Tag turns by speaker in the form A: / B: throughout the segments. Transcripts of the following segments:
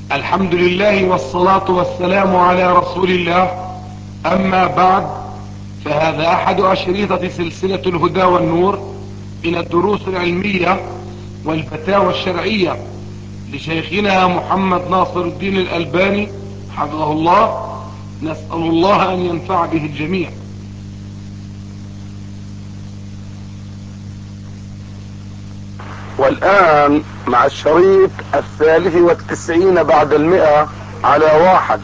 A: الحمد لله والصلاة والسلام على رسول الله. أما بعد، فهذا أحد أشريطة سلسلة الهدى والنور من الدروس العلمية والفتاوى الشرعية لشيخنا محمد ناصر الدين الألباني حفظه الله. نسأل الله أن ينفع به الجميع.
B: والآن مع الشريط 93 بعد 100 على 1.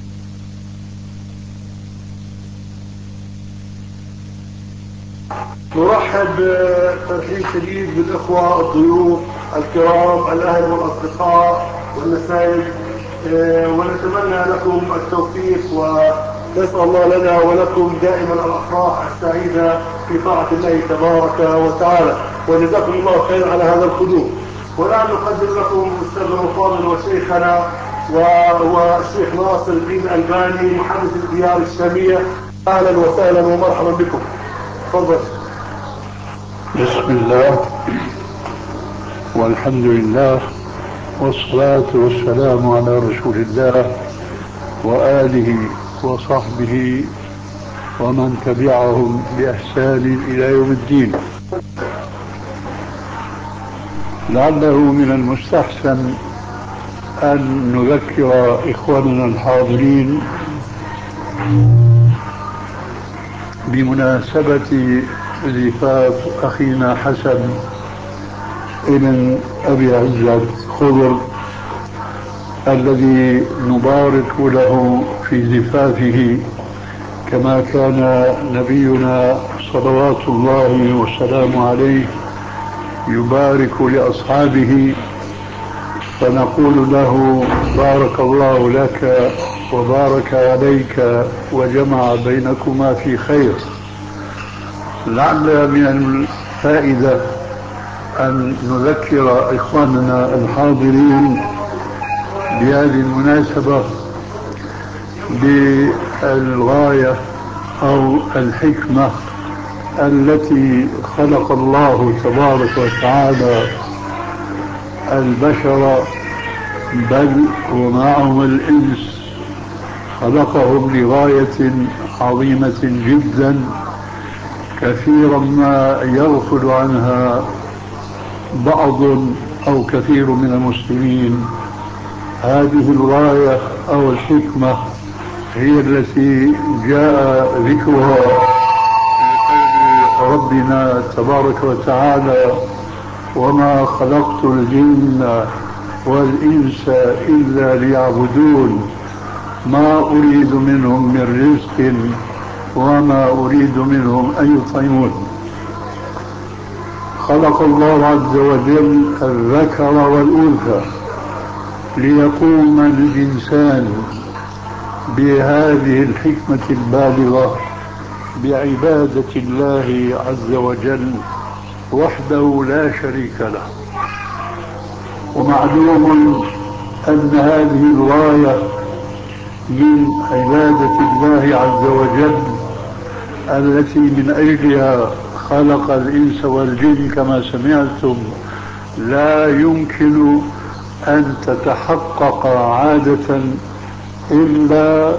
C: نرحب ترحيب شديد بالإخوة الضيوف الكرام الأهل والأصدقاء والنسايب، ونتمنى لكم التوفيق ونسأل الله لنا ولكم دائما الأفراح السعيدة في طاعة الله تبارك وتعالى، وجزاكم الله خير على هذا الخضوع. والآن نقدم لكم أستاذنا الفاضل وشيخنا وهو الشيخ ناصر الدين الألباني محدث الديار الشامية. أهلا وسهلا ومرحبا بكم. تفضل.
D: بسم الله والحمد لله والصلاة والسلام على رسول الله وآله وصحبه ومن تبعهم بإحسان إلى يوم الدين. لعله من المستحسن أن نذكر إخواننا الحاضرين بمناسبة زفاف أخينا حسن ابن أبي عزة خضر الذي نبارك له في زفافه، كما كان نبينا صلوات الله وسلامه عليه يبارك لأصحابه، فنقول له بارك الله لك وبارك عليك وجمع بينكما في خير. لعل من الفائدة أن نذكر إخواننا الحاضرين بهذه المناسبة بالغاية أو الحكمة التي خلق الله تبارك وتعالى البشر، بل ومعهم الإنس، خلقهم لغاية عظيمة جدا كثيرا ما يغفل عنها بعض أو كثير من المسلمين. هذه الغاية أو الحكمة هي التي جاء ذكرها في ربنا تبارك وتعالى: وما خلقت الجن والإنس إلا ليعبدون ما أريد منهم من رزق وما أريد منهم أن يطعمون. خلق الله عز وجل الذكر والأنثى ليقوم الإنسان بهذه الحكمة البالغة بعبادة الله عز وجل وحده لا شريك له. ومعلوم أن هذه الغاية من عبادة الله عز وجل التي من أجلها خلق الإنس والجن كما سمعتم لا يمكن أن تتحقق عادة إلا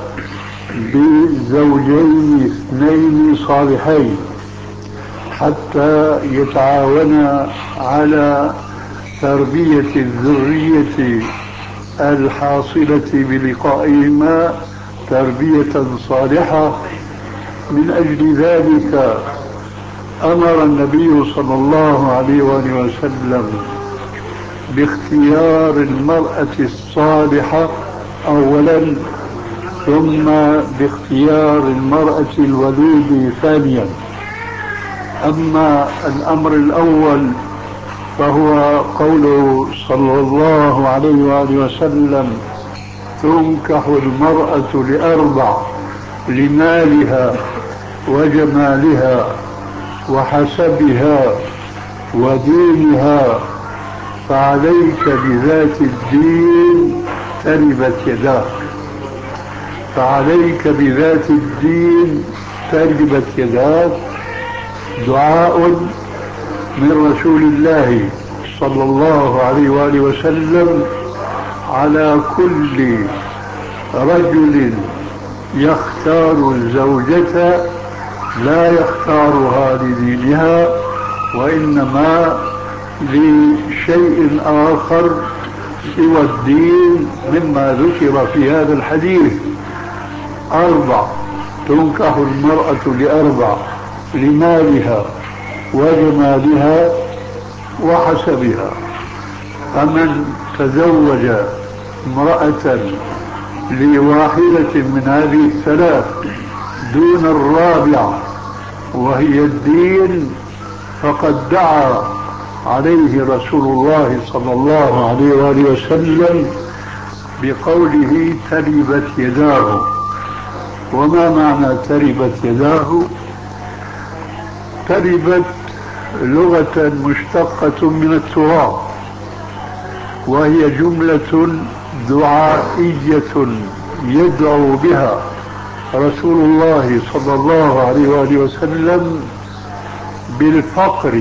D: بزوجين اثنين صالحين حتى يتعاونا على تربية الذرية الحاصلة بلقائهما تربية صالحة. من أجل ذلك أمر النبي صلى الله عليه وآله وسلم باختيار المرأة الصالحة أولا، ثم باختيار المرأة الولود ثانيا. أما الأمر الأول فهو قوله صلى الله عليه وآله وسلم: تنكح المرأة لأربع: لمالها وجمالها وحسبها ودينها، فعليك بذات الدين تربت يداك. فعليك بذات الدين تربت يداك. دعاء من رسول الله صلى الله عليه وآله وسلم على كل رجل يختار الزوجة لا يختارها لدينها وإنما لشيء آخر سوى الدين مما ذكر في هذا الحديث. 4 تنكح المرأة ل4: لمالها وجمالها وحسبها. فمن تزوج امرأة لواحدة من هذه الثلاث دون الرابعة وهي الدين فقد دعا عليه رسول الله صلى الله عليه وآله وسلم بقوله تربت يداه. وما معنى تربت يداه؟ تربت لغة مشتقة من التراب، وهي جملة دعائية يدعو بها رسول الله صلى الله عليه وآله وسلم بالفقر.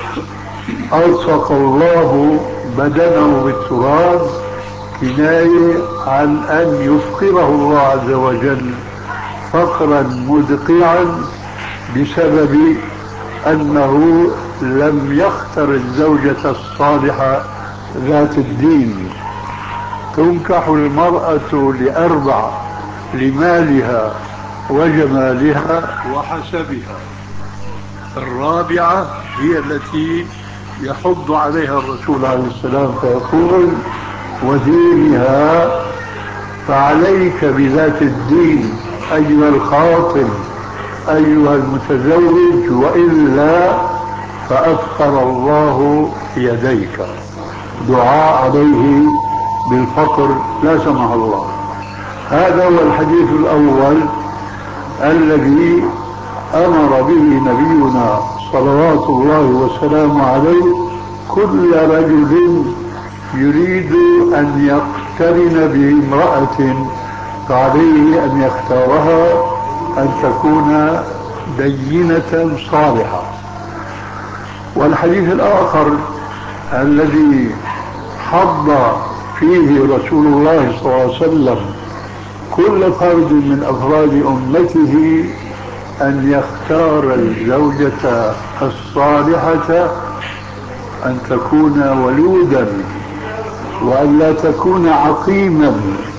D: ألصق الله بدنه بالتراب كناية عن أن يفقره الله عز وجل فقرا مدقعا بسبب أنه لم يختر الزوجة الصالحة ذات الدين. تنكح المرأة ل4: لمالها وجمالها وحسبها. الرابعة هي التي يحض عليها الرسول عليه السلام فيقول ودينها. فعليك بذات الدين أيها الخاطب أيها المتزوج، وإلا فأفقر الله يديك. دعاء عليه بالفقر لا سمح الله. هذا هو الحديث الأول الذي أمر به نبينا صلوات الله وسلامه عليه كل رجل يريد أن يقترن بامرأة فعليه أن يختارها أن تكون دينة صالحة. والحديث الآخر الذي حض فيه رسول الله صلى الله عليه وسلم كل فرد من أفراد أمته أن يختار الزوجة الصالحة أن تكون ولودا وأن لا تكون عقيما.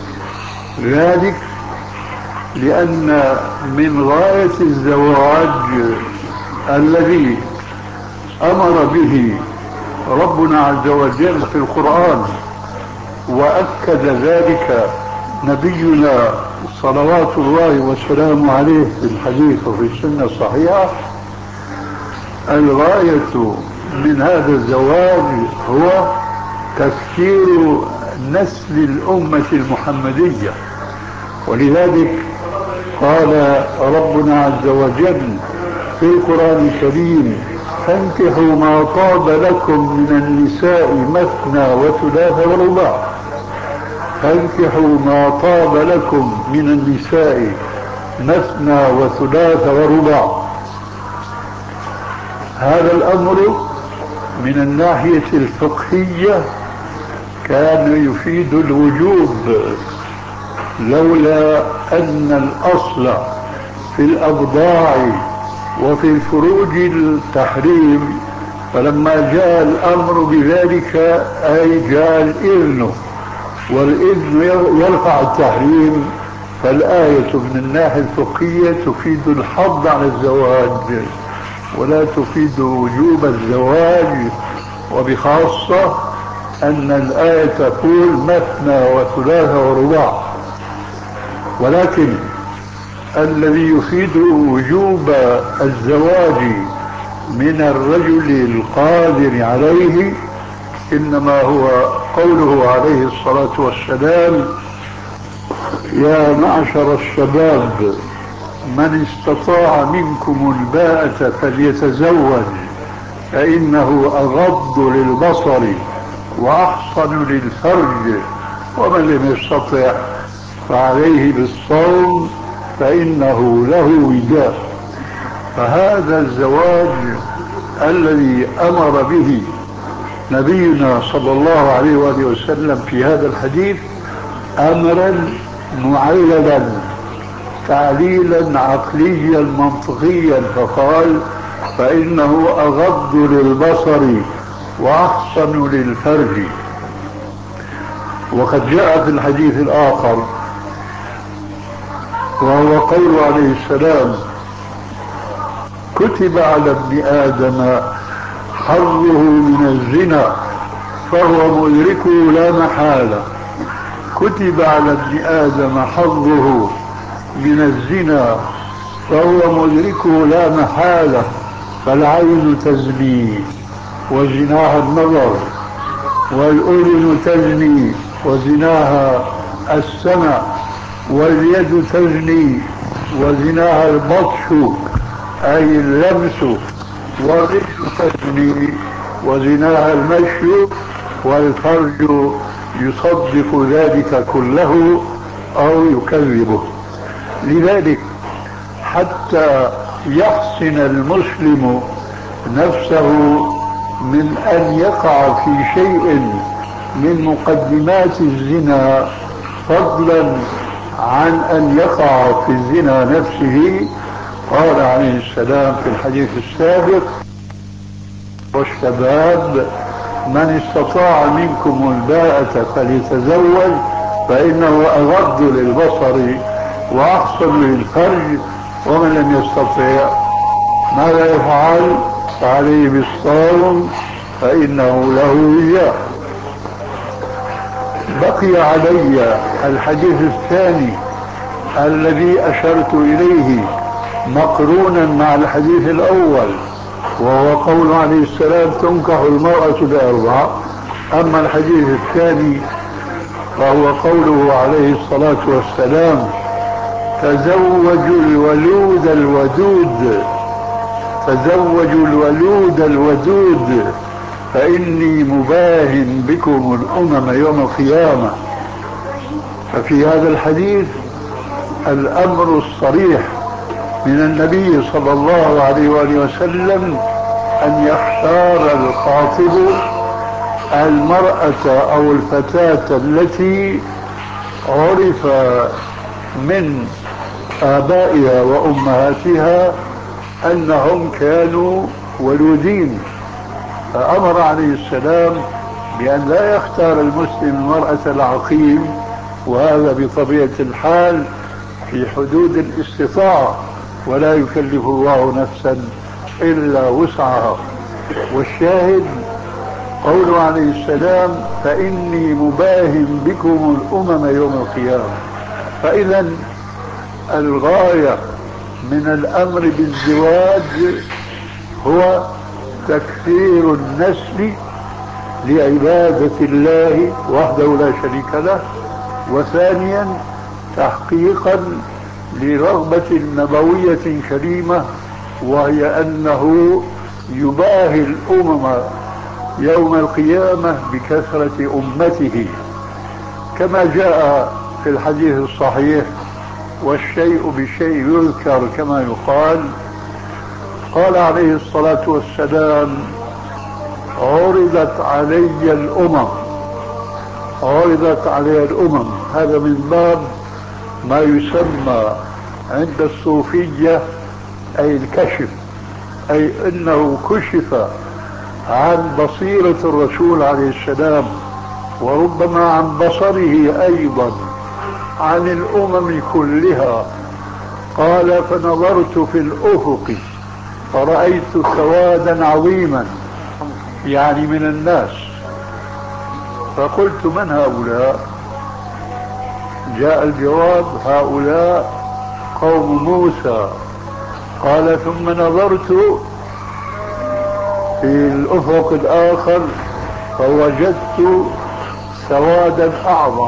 D: ذلك لأن من غاية الزواج الذي أمر به ربنا عز وجل في القرآن وأكد ذلك نبينا صلوات الله وسلامه عليه في الحديث وفي السنة الصحيحة. الغاية من هذا الزواج هو تفكير نسل الأمة المحمدية. ولذلك قال ربنا عز وجل في القرآن الكريم فانكحوا ما طاب لكم من النساء مثنى وثلاث ورباع. فانكحوا ما طاب لكم من النساء مثنى وثلاث ورباع. هذا الأمر من الناحية الفقهية كان يفيد الوجوب، لولا أن الأصل في الأبضاع وفي الفروج التحريم، فلما جاء الأمر بذلك أي جاء الإذن، والإذن يرفع التحريم. فالآية من الناحية الفقهية تفيد الحض على الزواج ولا تفيد وجوب الزواج، وبخاصة أن الآية تقول مثنى وثلاث ورباع. ولكن الذي يفيد وجوب الزواج من الرجل القادر عليه إنما هو قوله عليه الصلاة والسلام يا معشر الشباب من استطاع منكم الباءة فليتزوج فإنه أغض للبصر وأحصن للفرج ومن لم يستطع فعليه بالصوم فإنه له وجاء. فهذا الزواج الذي أمر به نبينا صلى الله عليه وآله وسلم في هذا الحديث أمرا معللا تعليلا عقليا منطقيا، فقال فإنه أغض للبصر وأحصن للفرج. وقد جاء في الحديث الآخر وهو قول عليه السلام كتب على ابن آدم حظه من الزنا فهو مدركه لا محالة. كتب على ابن آدم حظه من الزنا فهو مدركه لا محالة، فالعين تزني وزناها النظر، والأذن تزني وزناها السمع، واليد تزني وزناها البطش أي اللمس، والرجل تزني وزناها المشي، والفرج يصدق ذلك كله أو يكذبه. لذلك حتى يحسن المسلم نفسه من أن يقع في شيء من مقدمات الزنا، فضلا عن أن يقع في الزنا نفسه، قال عليه السلام في الحديث السابق والشباب من استطاع منكم الباءة فليتزوج فإنه أغض للبصر وأحصن للفرج، ومن لم يستطع ماذا يفعل؟ فعليه بالصوم فإنه له وجاء. بقي علي الحديث الثاني الذي أشرت إليه مقرونا مع الحديث الأول، وهو قول عليه السلام تنكح المرأة ل4. أما الحديث الثاني فهو قوله عليه الصلاة والسلام تزوجوا الولود الودود، تزوجوا الولود الودود فإني مباهن بكم الأمم يوم القيامة. ففي هذا الحديث الأمر الصريح من النبي صلى الله عليه وآله وسلم أن يختار الخاطب المرأة أو الفتاة التي عرف من آبائها وأمهاتها أنهم كانوا ولودين. فأمر عليه السلام بأن لا يختار المسلم المرأة العقيم، وهذا بطبيعة الحال في حدود الاستطاعة، ولا يكلف الله نفسا إلا وسعها. والشاهد قول عليه السلام فإني مباهن بكم الأمم يوم القيامة. فإذا الغاية من الأمر بالزواج هو تكثير النسل لعبادة الله وحده لا شريك له، وثانيا تحقيقا لرغبة نبوية كريمة، وهي أنه يباهي الأمم يوم القيامة بكثرة أمته، كما جاء في الحديث الصحيح والشيء بالشيء يذكر كما يقال. قال عليه الصلاة والسلام عرضت علي الأمم، عرضت علي الأمم، هذا من باب ما يسمى عند الصوفية أي الكشف، أي أنه كشف عن بصيرة الرسول عليه السلام، وربما عن بصره أيضا عن الأمم كلها. قال فنظرت في الأفق فرأيت سوادا عظيما، يعني من الناس، فقلت من هؤلاء؟ جاء الجواب هؤلاء قوم موسى. قال ثم نظرت في الأفق الآخر فوجدت سوادا أعظم،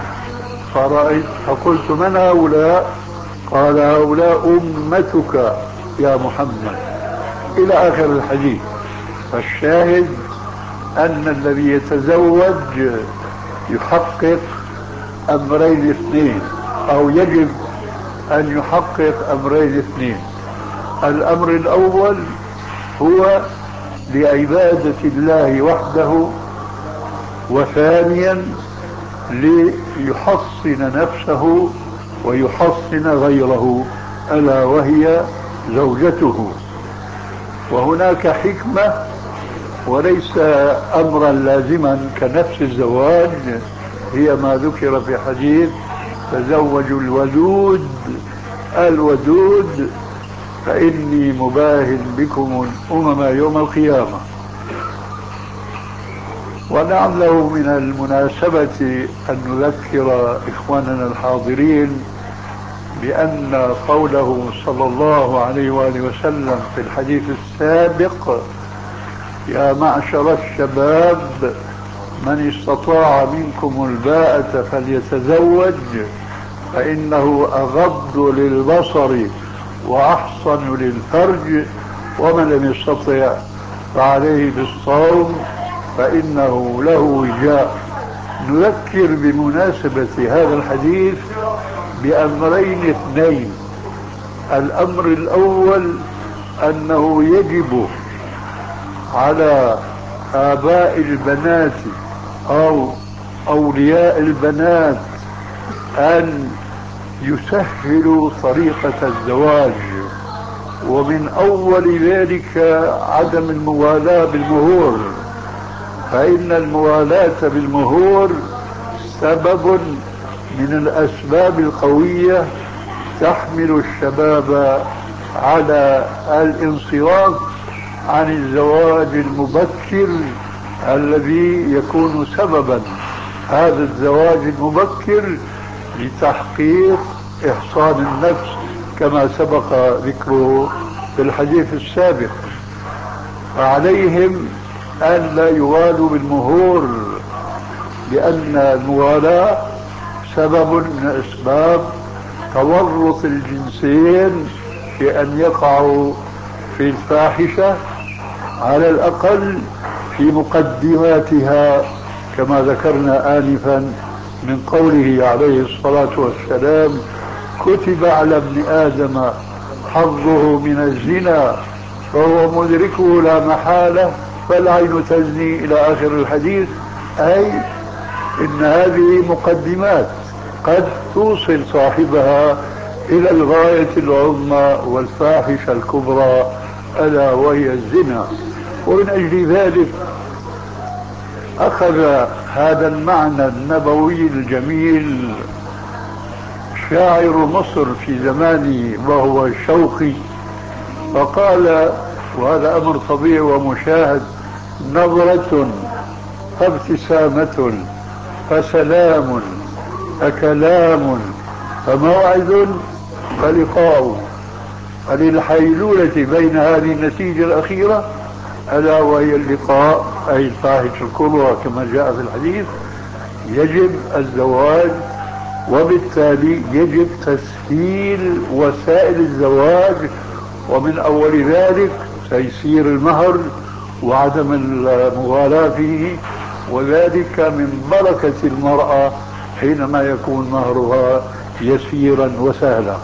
D: فقلت من هؤلاء؟ قال هؤلاء أمتك يا محمد، إلى آخر الحديث. فالشاهد أن الذي يتزوج يحقق أمرين اثنين، أو يجب أن يحقق أمرين اثنين. الأمر الأول هو لعبادة الله وحده، وثانيا ليحصن نفسه ويحصن غيره ألا وهي زوجته. وهناك حكمة وليس أمرا لازما كنفس الزواج، هي ما ذكر في حديث تزوجوا الودود فإني مباهن بكم الأمم يوم القيامة. ولعله من المناسبة أن نذكر إخواننا الحاضرين بأن قوله صلى الله عليه وآله وسلم في الحديث السابق: يا معشر الشباب من استطاع منكم الباءة فليتزوج فإنه أغض للبصر وأحصن للفرج، ومن لم يستطع فعليه بالصوم فإنه له وجاء. نذكر بمناسبة هذا الحديث بأمرين اثنين. الأمر الأول أنه يجب على آباء البنات أو أولياء البنات أن يسهلوا طريقة الزواج، ومن أول ذلك عدم الموالاة بالمهور، فإن الموالاة بالمهور سبب من الأسباب القوية تحمل الشباب على الانصراف عن الزواج المبكر، الذي يكون سببا هذا الزواج المبكر لتحقيق إحصان النفس كما سبق ذكره في الحديث السابق. فعليهم أن لا يوالوا بالمهور، لأن الموالاة سبب من أسباب تورط الجنسين في أن يقعوا في الفاحشة، على الأقل في مقدماتها، كما ذكرنا آنفا من قوله عليه الصلاة والسلام: كتب على ابن آدم حظه من الزنا فهو مدركه لا محالة فالعين تزني إلى آخر الحديث. أي إن هذه مقدمات قد توصل صاحبها إلى الغاية العظمى والفاحشة الكبرى ألا وهي الزنا. ومن أجل ذلك أخذ هذا المعنى النبوي الجميل شاعر مصر في زمانه وهو الشوقي، فقال، وهذا أمر طبيعي ومشاهد: نظرة فابتسامة فسلام فكلام فموعد فلقاء. فللحيلولة بين هذه النتيجة الأخيرة ألا وهي اللقاء، أي الفاحشة الكبرى كما جاء في الحديث، يجب الزواج، وبالتالي يجب تسهيل وسائل الزواج، ومن أول ذلك تيسير المهر وعدم المغالاة فيه، وذلك من بركة المرأة حينما يكون مهرها يسيرا وسهلا.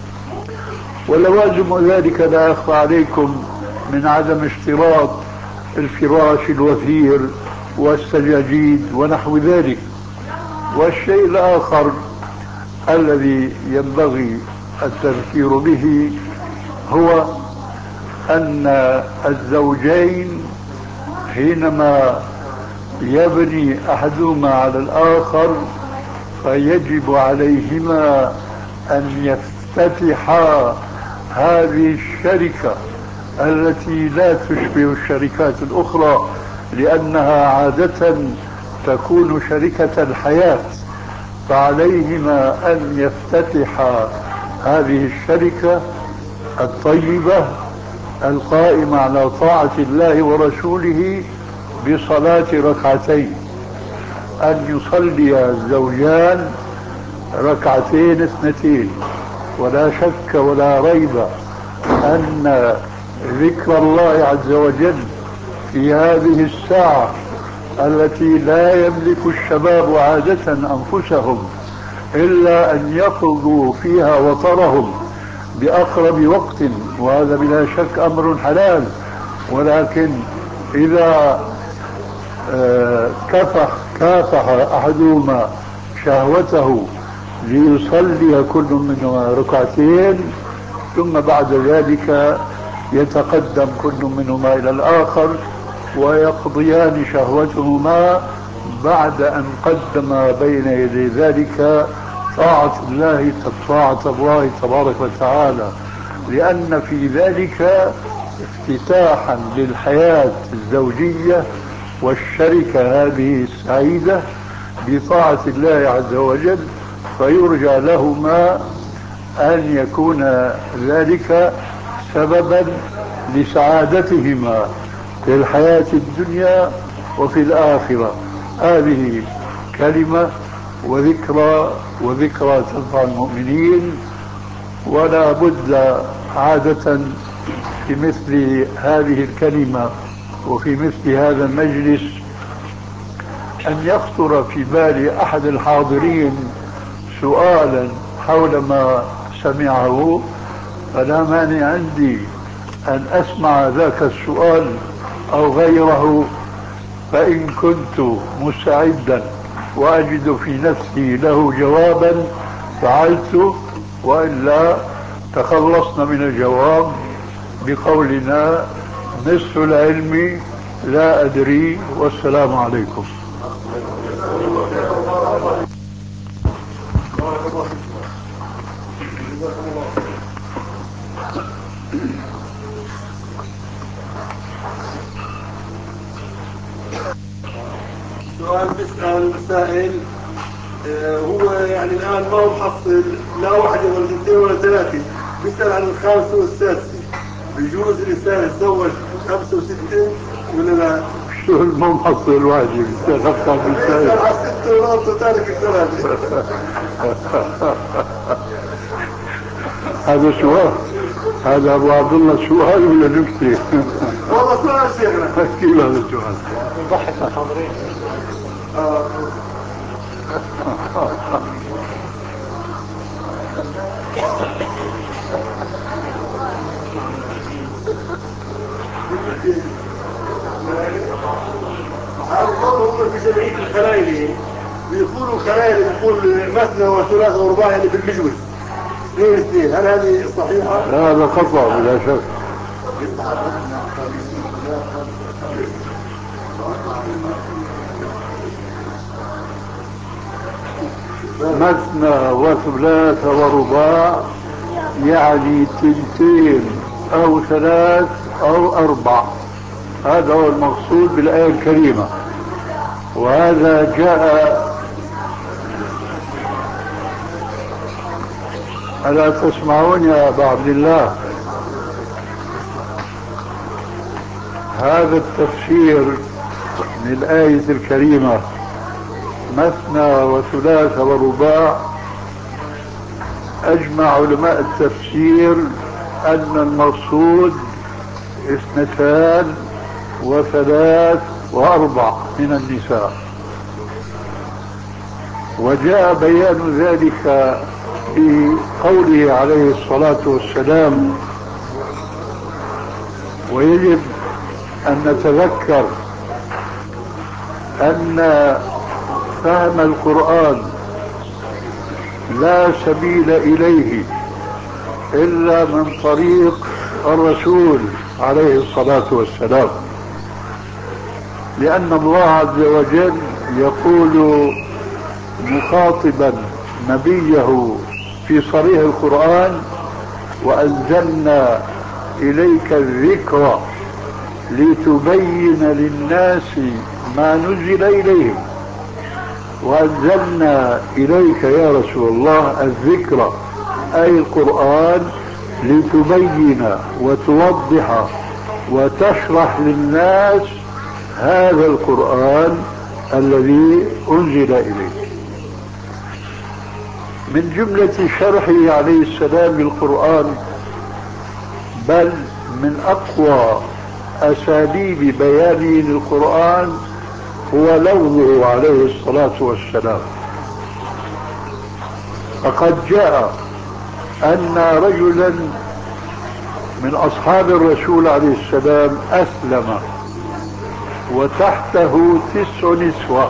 D: ولوازم ذلك لا يخفى عليكم من عدم اشتراط الفراش الوثير والسجاجيد ونحو ذلك. والشيء الآخر الذي ينبغي التذكير به هو أن الزوجين حينما يبني أحدهما على الآخر فيجب عليهما أن يفتتحا هذه الشركة التي لا تشبه الشركات الأخرى، لأنها عادة تكون شركة الحياة، فعليهما أن يفتتحا هذه الشركة الطيبة القائمة على طاعة الله ورسوله بصلاة ركعتين، أن يصلي الزوجان ركعتين اثنتين. ولا شك ولا ريب أن ذكر الله عز وجل في هذه الساعة التي لا يملك الشباب عادة أنفسهم إلا أن يقضوا فيها وطرهم بأقرب وقت، وهذا بلا شك أمر حلال، ولكن إذا كافح أحدهما شهوته ليصلي كل منهما ركعتين، ثم بعد ذلك يتقدم كل منهما إلى الآخر ويقضيان شهوتهما بعد أن قدم بين يدي ذلك طاعة الله تبارك وتعالى، لأن في ذلك افتتاحا للحياة الزوجية والشركة هذه السعيدة بطاعة الله عز وجل، فيرجى لهما أن يكون ذلك سببا لسعادتهما في الحياة الدنيا وفي الآخرة. هذه كلمة وذكرى تنفع المؤمنين، ولا بد عادة في مثل هذه الكلمة وفي مثل هذا المجلس أن يخطر في بال أحد الحاضرين سؤالا حول ما سمعه، فلا مانع عندي أن أسمع ذاك السؤال أو غيره، فإن كنت مستعدا وأجد في نفسي له جوابا فعلت، وإلا تخلصنا من الجواب بقولنا نصف العلم لا أدري والسلام عليكم.
C: سؤال بيسأل سائل، هو يعني الآن ما هو محصل لا واحدة ولا اثنتين ولا ثلاثة، بيسأل عن الخامسة والسادسة، بيجوز الإنسان يتزوج 5 و6 ولا لا؟
D: شو مو محصل الواجب غفصة بالسائل؟
C: على 6 ونص وتارك الثلاثة.
D: هذا سؤال، هذا أبو عبد الله سؤال ولا نكتة؟
C: والله سؤال شيخنا.
D: كيف هذا السؤال؟
E: يضحك الحاضرين.
C: هم في جمعية الخلايلي بيقولوا خلايلي، بيقول مثنى وثلاث ورباع يعني بالمجوز 2 هل هذه صحيحة؟
D: لا هذا خطأ بلا شك. مثنى وثلاث ورباع يعني 2 أو 3 أو 4، هذا هو المقصود بالآية الكريمة. وهذا جاء، ألا تسمعون يا أبا عبد الله؟ هذا التفسير للآية الكريمة مثنى وثلاث ورباع، أجمع علماء التفسير أن المقصود 2 و3 و4 من النساء، وجاء بيان ذلك بقوله عليه الصلاة والسلام. ويجب أن نتذكر أن فهم القرآن لا سبيل إليه إلا من طريق الرسول عليه الصلاة والسلام، لأن الله عز وجل يقول مخاطبا نبيه في صريح القرآن: وأنزلنا إليك الذكر لتبين للناس ما نزل إليهم. وأنزلنا إليك يا رسول الله الذكر أي القرآن لتبين وتوضح وتشرح للناس هذا القرآن الذي أنزل إليك. من جملة شرحه عليه السلام للقرآن، بل من أقوى أساليب بيانه للقرآن هو لفظه عليه الصلاة والسلام. فقد جاء أن رجلا من أصحاب الرسول عليه السلام أسلم وتحته 9 نسوة.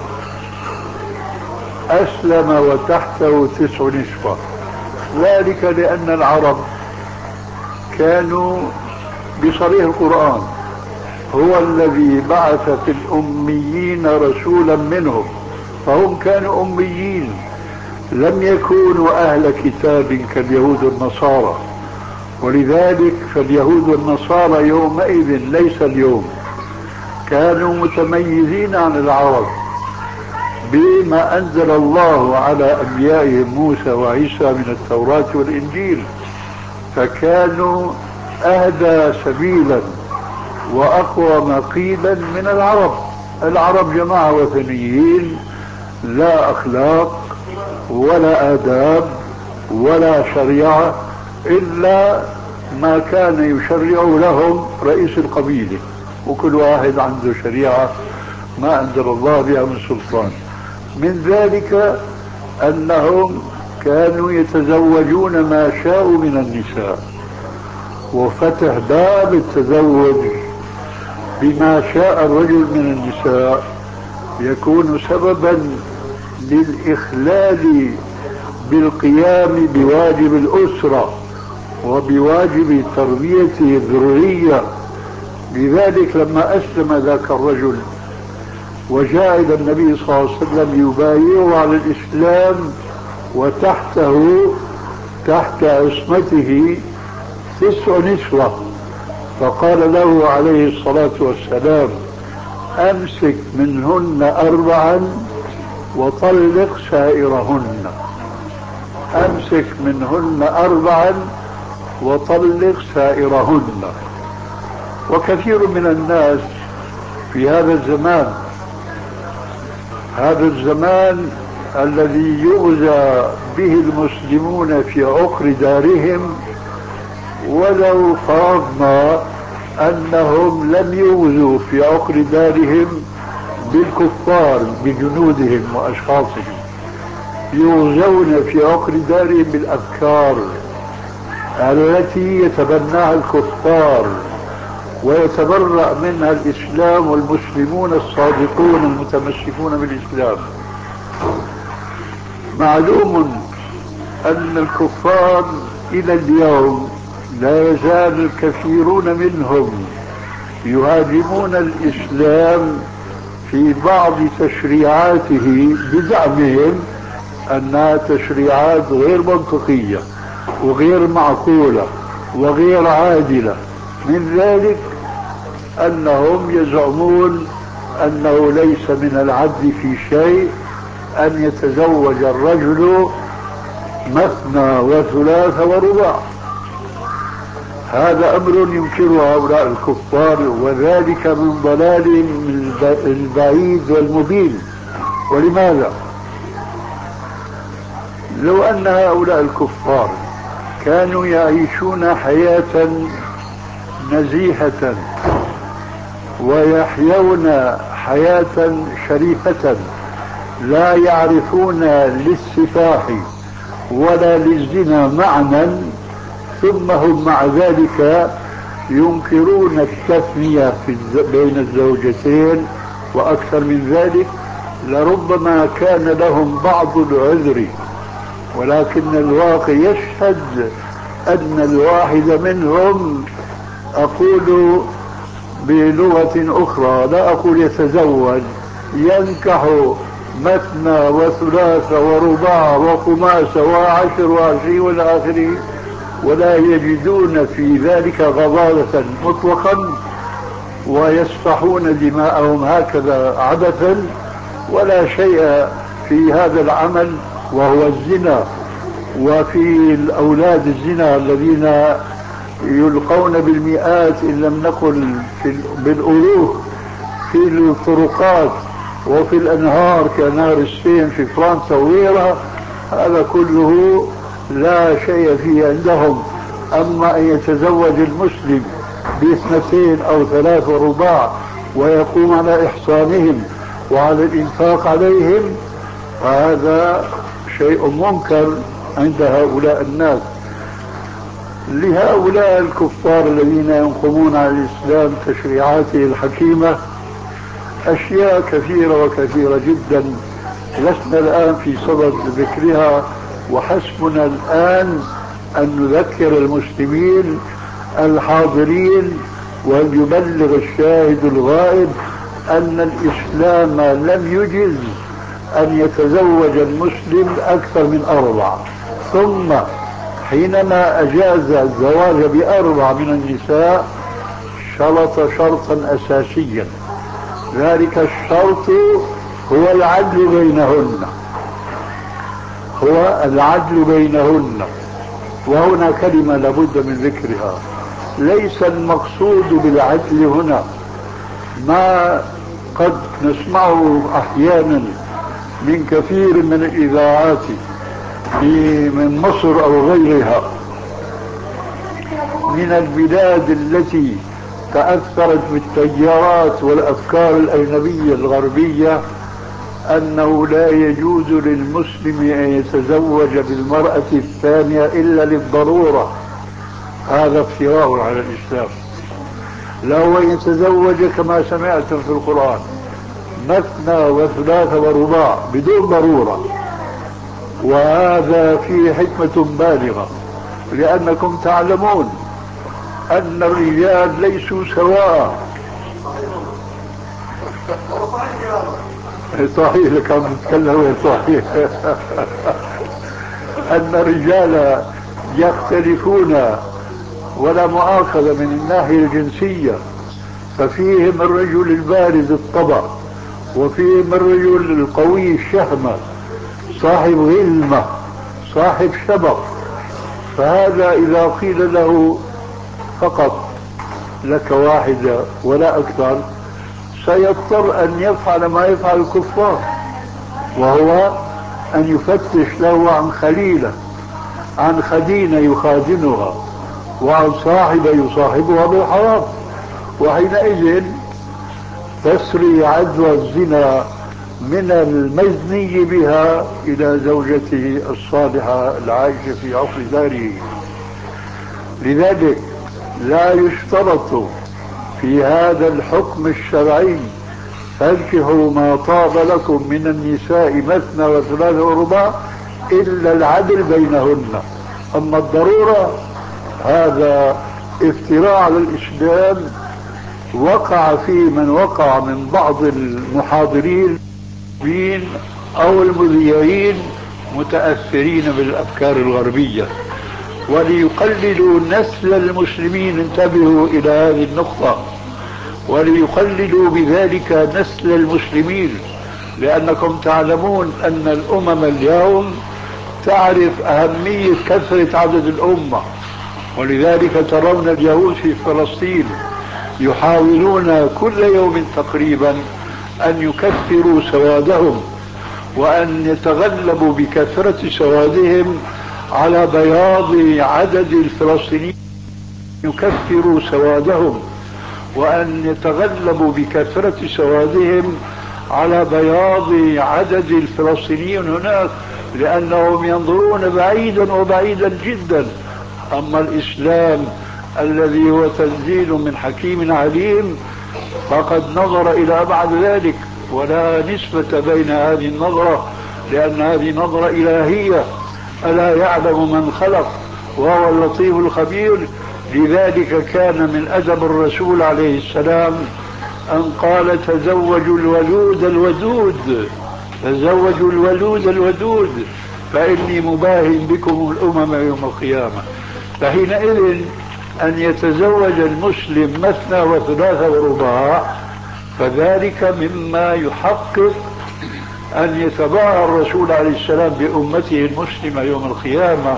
D: أسلم وتحته 9 نسوة، ذلك لأن العرب كانوا بصريح القرآن هو الذي بعث في الأميين رسولا منهم، فهم كانوا أميين، لم يكونوا أهل كتاب كاليهود والنصارى. ولذلك فاليهود والنصارى يومئذ ليس اليوم كانوا متميزين عن العرب بما أنزل الله على أنبيائهم موسى وعيسى من التوراة والإنجيل، فكانوا أهدى سبيلا وأقوى مقيلا من العرب. العرب جماعة وثنيين، لا أخلاق ولا آداب ولا شريعة إلا ما كان يشرع لهم رئيس القبيلة، وكل واحد عنده شريعة ما أنزل الله بها من سلطان. من ذلك أنهم كانوا يتزوجون ما شاءوا من النساء، وفتح باب التزوج بما شاء الرجل من النساء يكون سببا للإخلال بالقيام بواجب الأسرة وبواجب تربية الذرية. لذلك لما أسلم ذاك الرجل وجاء إلى النبي صلى الله عليه وسلم يبايعه على الإسلام وتحته تحت عصمته 9 نسوة، فقال له عليه الصلاة والسلام: أمسك منهن 4 وطلق سائرهن. أمسك منهن 4 وطلق سائرهن. وكثير من الناس في هذا الزمان الذي يغزى به المسلمون في عقر دارهم، ولو فرضنا أنهم لم يغزوا في عقر دارهم بالكفار بجنودهم وأشخاصهم، يغزون في عقر دارهم بالأفكار التي يتبناها الكفار ويتبرأ منها الإسلام والمسلمون الصادقون المتمسكون بالإسلام. معلوم أن الكفار إلى اليوم لا يزال الكثيرون منهم يهاجمون الإسلام في بعض تشريعاته بزعمهم أنها تشريعات غير منطقية وغير معقولة وغير عادلة. من ذلك أنهم يزعمون أنه ليس من العدل في شيء أن يتزوج الرجل مثنى وثلاث ورباع. هذا أمر ينكره هؤلاء الكفار، وذلك من ضلالهم البعيد والمبين. ولماذا؟ لو أن هؤلاء الكفار كانوا يعيشون حياة نزيهة ويحيون حياة شريفة لا يعرفون للسفاح ولا للزنا معنى، ثم هم مع ذلك ينكرون التثنية بين الزوجتين وأكثر من ذلك، لربما كان لهم بعض العذر، ولكن الواقع يشهد أن الواحد منهم، أقول بلغة أخرى لا أقول يتزوج، ينكح مثنى وثلاث ورباع وخماس وعشر وعشرين والى آخره، ولا يجدون في ذلك غضاضة مطلقا، ويسفحون دماءهم هكذا عبثا، ولا شيء في هذا العمل وهو الزنا. وفي الأولاد الزنا الذين يلقون بالمئات إن لم نقل بالألوف في الطرقات وفي الأنهار كنهر السين في فرنسا وغيرها، هذا كله لا شيء فيه عندهم. أما أن يتزوج المسلم ب2 أو 3 ورباع ويقوم على إحصانهم وعلى الإنفاق عليهم، فهذا شيء منكر عند هؤلاء الناس. لهؤلاء الكفار الذين ينقمون على الإسلام تشريعاته الحكيمة أشياء كثيرة وكثيرة جدا لسنا الآن في صدد ذكرها، وحسبنا الآن أن نذكر المسلمين الحاضرين وليبلغ الشاهد الغائب أن الإسلام لم يجز أن يتزوج المسلم أكثر من 4. ثم حينما أجاز الزواج ب4 من النساء شرط شرطا أساسيا، ذلك الشرط هو العدل بينهن، هو العدل بينهن. وهنا كلمة لابد من ذكرها، ليس المقصود بالعدل هنا ما قد نسمعه أحيانا من كثير من الإذاعات من مصر أو غيرها من البلاد التي تأثرت بالتيارات والأفكار الأجنبية الغربية، أنه لا يجوز للمسلم أن يتزوج بالمرأة الثانية إلا للضرورة. هذا افتراء على الإسلام. لو يتزوج كما سمعتم في القرآن مثنى وثلاث ورباع بدون ضرورة، وهذا فيه حكمة بالغة، لأنكم تعلمون أن الرجال ليسوا سواء. صحيح لك عم تتكلم صحيح. أن الرجال يختلفون ولا مؤاخذة من الناحية الجنسية، ففيهم الرجل البارز الطبع، وفيهم الرجل القوي الشهمة، صاحب غلمة، صاحب شبق. فهذا إذا قيل له فقط لك واحدة ولا أكثر سيضطر أن يفعل ما يفعل الكفار، وهو أن يفتش له عن خليلة، عن خدينة يخادنها، وعن صاحبة يصاحبها بالحرام. وحينئذ تسري عدوى الزنا من المزني بها إلى زوجته الصالحة العائشة في عقر داره. لذلك لا يشترط في هذا الحكم الشرعي فانكحوا ما طاب لكم من النساء مثنى وثلاث ورباع إلا العدل بينهن. أما الضرورة هذا افتراء على الإسلام وقع فيه من وقع من بعض المحاضرين أو المذيعين متأثرين بالأفكار الغربية، وليقلدوا نسل المسلمين. انتبهوا إلى هذه النقطة، وليقلدوا بذلك نسل المسلمين، لأنكم تعلمون أن الأمم اليوم تعرف أهمية كثرة عدد الأمة، ولذلك ترون اليهود في فلسطين يحاولون كل يوم تقريبا أن يكثروا سوادهم وأن يتغلبوا بكثرة سوادهم على بياض عدد الفلسطينيين، يكثروا سوادهم وأن يتغلبوا بكثرة سوادهم على بياض عدد الفلسطينيين هناك، لأنهم ينظرون بعيدا وبعيدا جدا. أما الإسلام الذي هو تنزيل من حكيم عليم فقد نظر إلى أبعد ذلك، ولا نسبة بين هذه النظرة، لأن هذه نظرة إلهية. ألا يعلم من خلق وهو اللطيف الخبير. لذلك كان من أدب الرسول عليه السلام أن قال تزوجوا الولود الودود، تزوجوا الولود الودود فإني مباهن بكم الأمم يوم القيامة. فحينئذ أن يتزوج المسلم مثنى وثلاث ورباع فذلك مما يحقق أن يتباهى الرسول عليه السلام بأمته المسلمة يوم القيامة،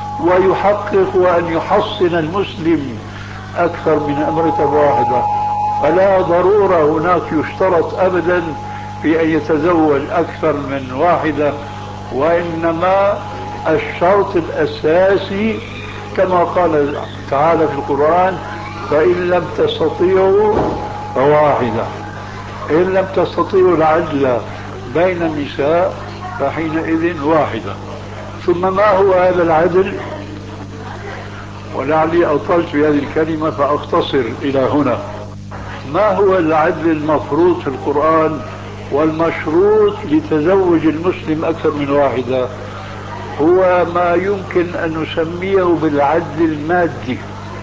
D: ويحقق أن يحصن المسلم أكثر من امرأة واحدة. فلا ضرورة هناك يشترط أبدا في أن يتزوج أكثر من واحدة، وإنما الشرط الأساسي كما قال تعالى في القرآن فإن لم تستطيعوا فواحدة، إن لم تستطيعوا العدل بين النساء فحينئذ واحدة. ثم ما هو هذا العدل؟ ولعلي أطلت في هذه الكلمة فأختصر إلى هنا. ما هو العدل المفروض في القرآن والمشروط لتزوج المسلم أكثر من واحدة؟ هو ما يمكن أن نسميه بالعدل المادي،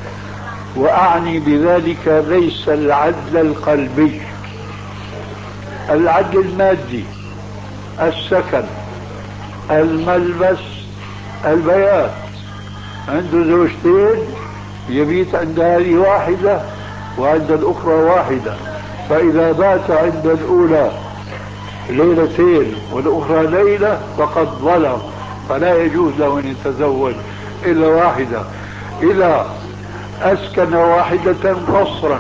D: وأعني بذلك ليس العدل القلبي. العدل المادي: السكن، الملبس، البيات. عنده زوجتين، يبيت عند هذه واحدة وعند الأخرى واحدة، فإذا بات عند الأولى ليلتين والأخرى ليلة فقد ظلم، فلا يجوز له أن يتزوج إلا واحدة. إذا أسكن واحدة قصرا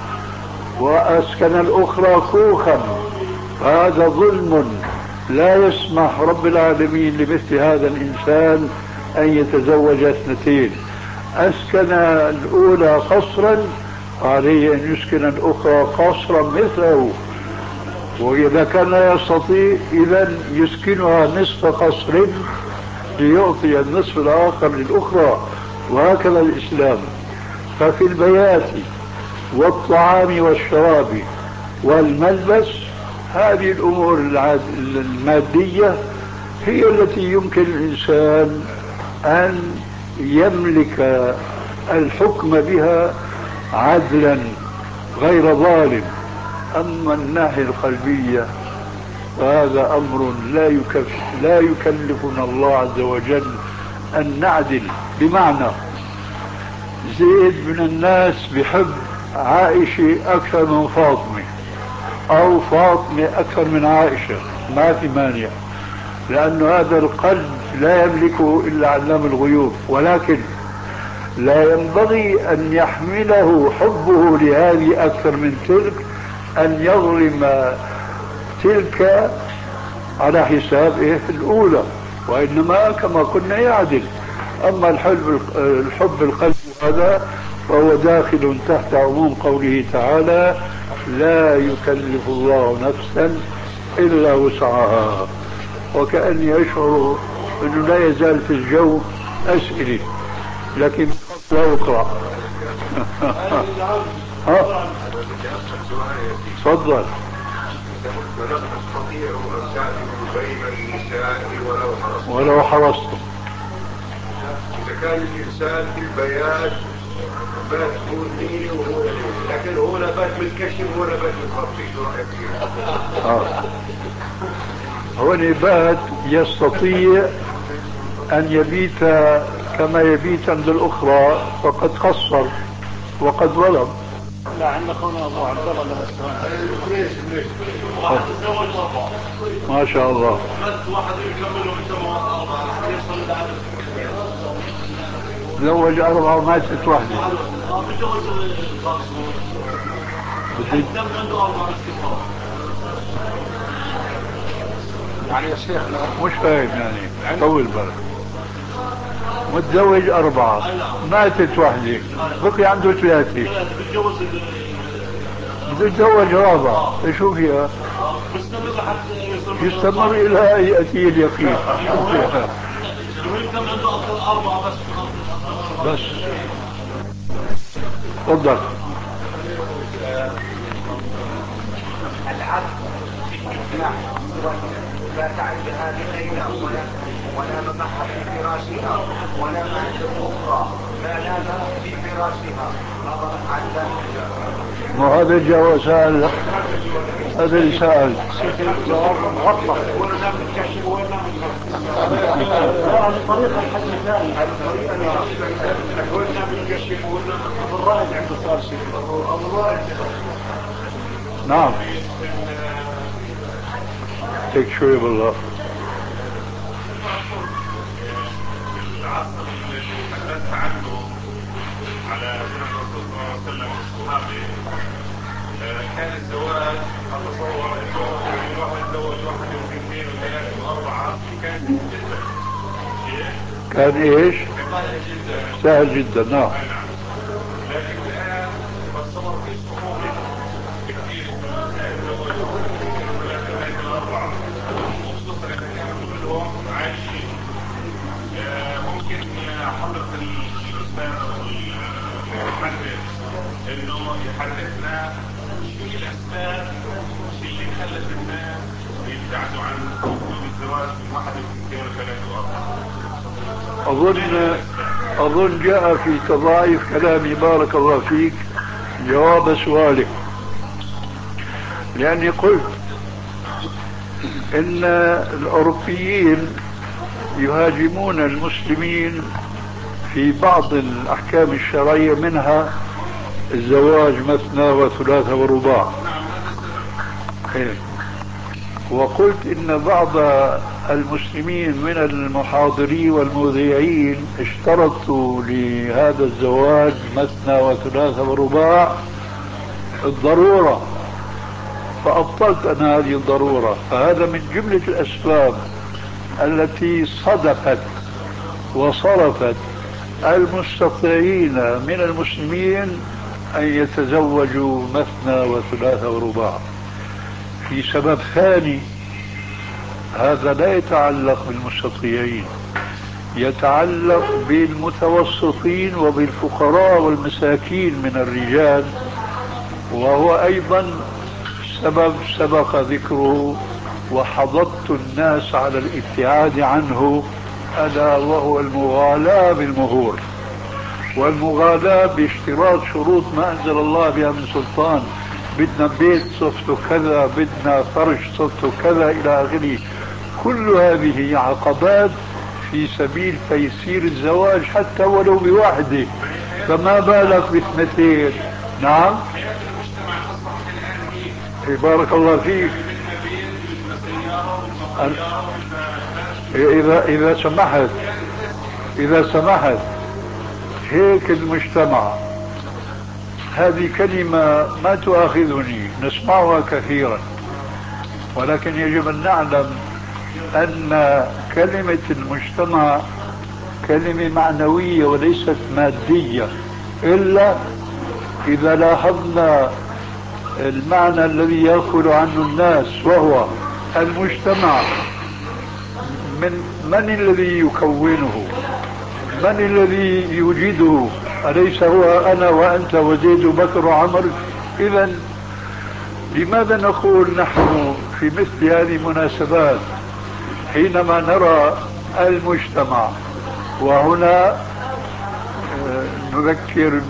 D: وأسكن الأخرى كوخا فهذا ظلم، لا يسمح رب العالمين لمثل هذا الإنسان أن يتزوج اثنتين. أسكن الأولى قصرا عليه أن يسكن الأخرى قصرا مثله، وإذا كان لا يستطيع إذا يسكنها نصف قصر ليعطي النصف الآخر للأخرى، وهكذا الإسلام. ففي البيات والطعام والشراب والملبس هذه الأمور المادية هي التي يمكن الإنسان أن يملك الحكم بها عدلا غير ظالم. أما الناحية القلبية فهذا أمر لا يكلفنا الله عز وجل أن نعدل. بمعنى زيد من الناس بحب عائشة أكثر من فاطمة، أو فاطمة أكثر من عائشة، ما في مانع، لأن هذا القلب لا يملكه إلا علام الغيوب، ولكن لا ينبغي أن يحمله حبه لهذه أكثر من تلك أن يظلم تلك على حساب الأولى، وإنما كما قلنا يعدل. أما الحب القلب هذا فهو داخل تحت عموم قوله تعالى: لا يكلف الله نفسا إلا وسعها. وكأني أشعر أنه لا يزال في الجو أسئلة، لكن لا أقرأ. تفضل.
E: تستطيع أن تعدلوا بين النساء
D: ولو حرصتم.
E: إذا كان الإنسان في البيات بات هو يمين وهو يمين، لكن هو نبات بالكشف وهو نبات بالخطي، شو رأيك فيه؟
D: هو نبات يستطيع أن يبيت كما يبيت عند الأخرى، فقد قصر وقد ظلم.
C: لا، عند اخونا ابو عبد الله له السؤال.
D: ما شاء الله.
C: واحد يكمل ويسمى اربعه يوصل للعدد.
D: تزوج أربعة وماتت واحدة.
C: بتجوز الخاص. الدم عنده اربعه استقرار. يعني يا شيخ
D: مش فاهم يعني طول بالك. متزوج أربعة ماتت واحدة بقي عنده ثلاثة، بده يتزوج رابعة، شو فيها؟ يستمر إلى أن يأتي اليقين. بس تفضل.
F: العبد في النكاح لا تعرف هذه الليلة ولا ممح في فراشها ولا مع الأخرى ما نام في فراشها نظرا عن ذلك.
D: وهذا الجواب سأل، هذا اللي سأل.
C: الجواب مغطى ولا نام الكشف ولا نام طريقة حل ثاني. ولا نام الكشف ولا الرائد عنده صار شيء الرائد.
D: نعم. هيك شوي بالله.
G: العصر الذي تحدثت عنه على زمن الرسول صلى الله عليه وسلم والصحابة كان الزواج اتصور انه الواحد يتزوج واحد واثنين وثلاثة واربعة كان جدا.
D: كان ايش؟ سهل جدا. نعم.
G: لكن الان تصور في صعوبة كثير الأربعة، وخصوصا إذا كانوا كلهم عايشين. ممكن حضرة الأستاذ أو المحدث إنه يحدثنا شو الاسباب اللي خلت الناس يبتعدوا عن وجوب الزواج من واحد واثنين وثلاثة واربعة؟
D: أظن جاء في تضاعيف كلامي بارك الله فيك جواب سؤالك، لأني قلت إن الأوروبيين يهاجمون المسلمين في بعض الأحكام الشرعية، منها الزواج مثنى وثلاثة ورباع. وقلت إن بعض المسلمين من المحاضرين والمذيعين اشترطوا لهذا الزواج مثنى وثلاثة ورباع الضرورة، فأبطلت أنا هذه الضرورة. فهذا من جملة الأسباب التي صدقت وصرفت المستطيعين من المسلمين أن يتزوجوا مثنى وثلاثة ورباع. في سبب ثاني، هذا لا يتعلق بالمستطيعين، يتعلق بالمتوسطين وبالفقراء والمساكين من الرجال، وهو أيضا سبب سبق ذكره وحضضت الناس على الابتعاد عنه، ألا وهو المغالاة بالمهور، والمغالاة باشتراط شروط ما أنزل الله بها من سلطان. بدنا بيت صفته كذا، بدنا فرش صفته كذا إلى آخره. كل هذه عقبات في سبيل تيسير الزواج حتى ولو بواحدة، فما بالك باثنتين. نعم، بارك الله فيك. إذا سمحت هيك المجتمع، هذه كلمة ما تؤاخذني، نسمعها كثيرا، ولكن يجب أن نعلم أن كلمة المجتمع كلمة معنوية وليست مادية، إلا إذا لاحظنا المعنى الذي يغفل عنه الناس، وهو المجتمع من الذي يكونه؟ من الذي يوجده؟ أليس هو أنا وأنت وزيد وبكر وعمر؟ إذن لماذا نقول نحن في مثل هذه المناسبات حينما نرى المجتمع، وهنا نذكر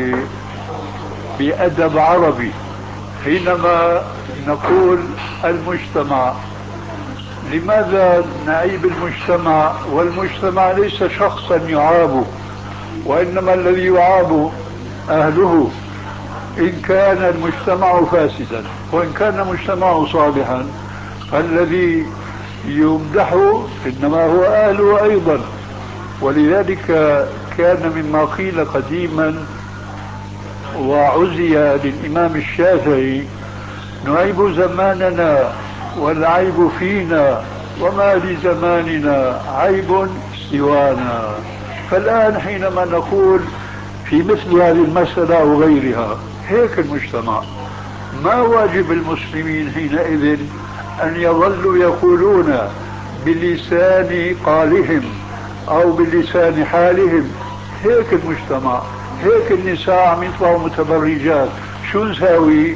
D: بأدب عربي، حينما نقول المجتمع، لماذا نعيب المجتمع؟ والمجتمع ليس شخصا يعاب، وإنما الذي يعاب أهله إن كان المجتمع فاسدا، وإن كان المجتمع صالحا فالذي يمدح إنما هو أهله أيضا. ولذلك كان مما قيل قديما وعزي للإمام الشافعي: نعيب زماننا والعيب فينا، وما لزماننا عيب سوانا. فالآن حينما نقول في مثل هذه المسألة وغيرها هيك المجتمع، ما واجب المسلمين حينئذ أن يظلوا يقولون بلسان قالهم أو بلسان حالهم هيك المجتمع، هيك النساء عم يطلعوا متبرجات، شو نساوي؟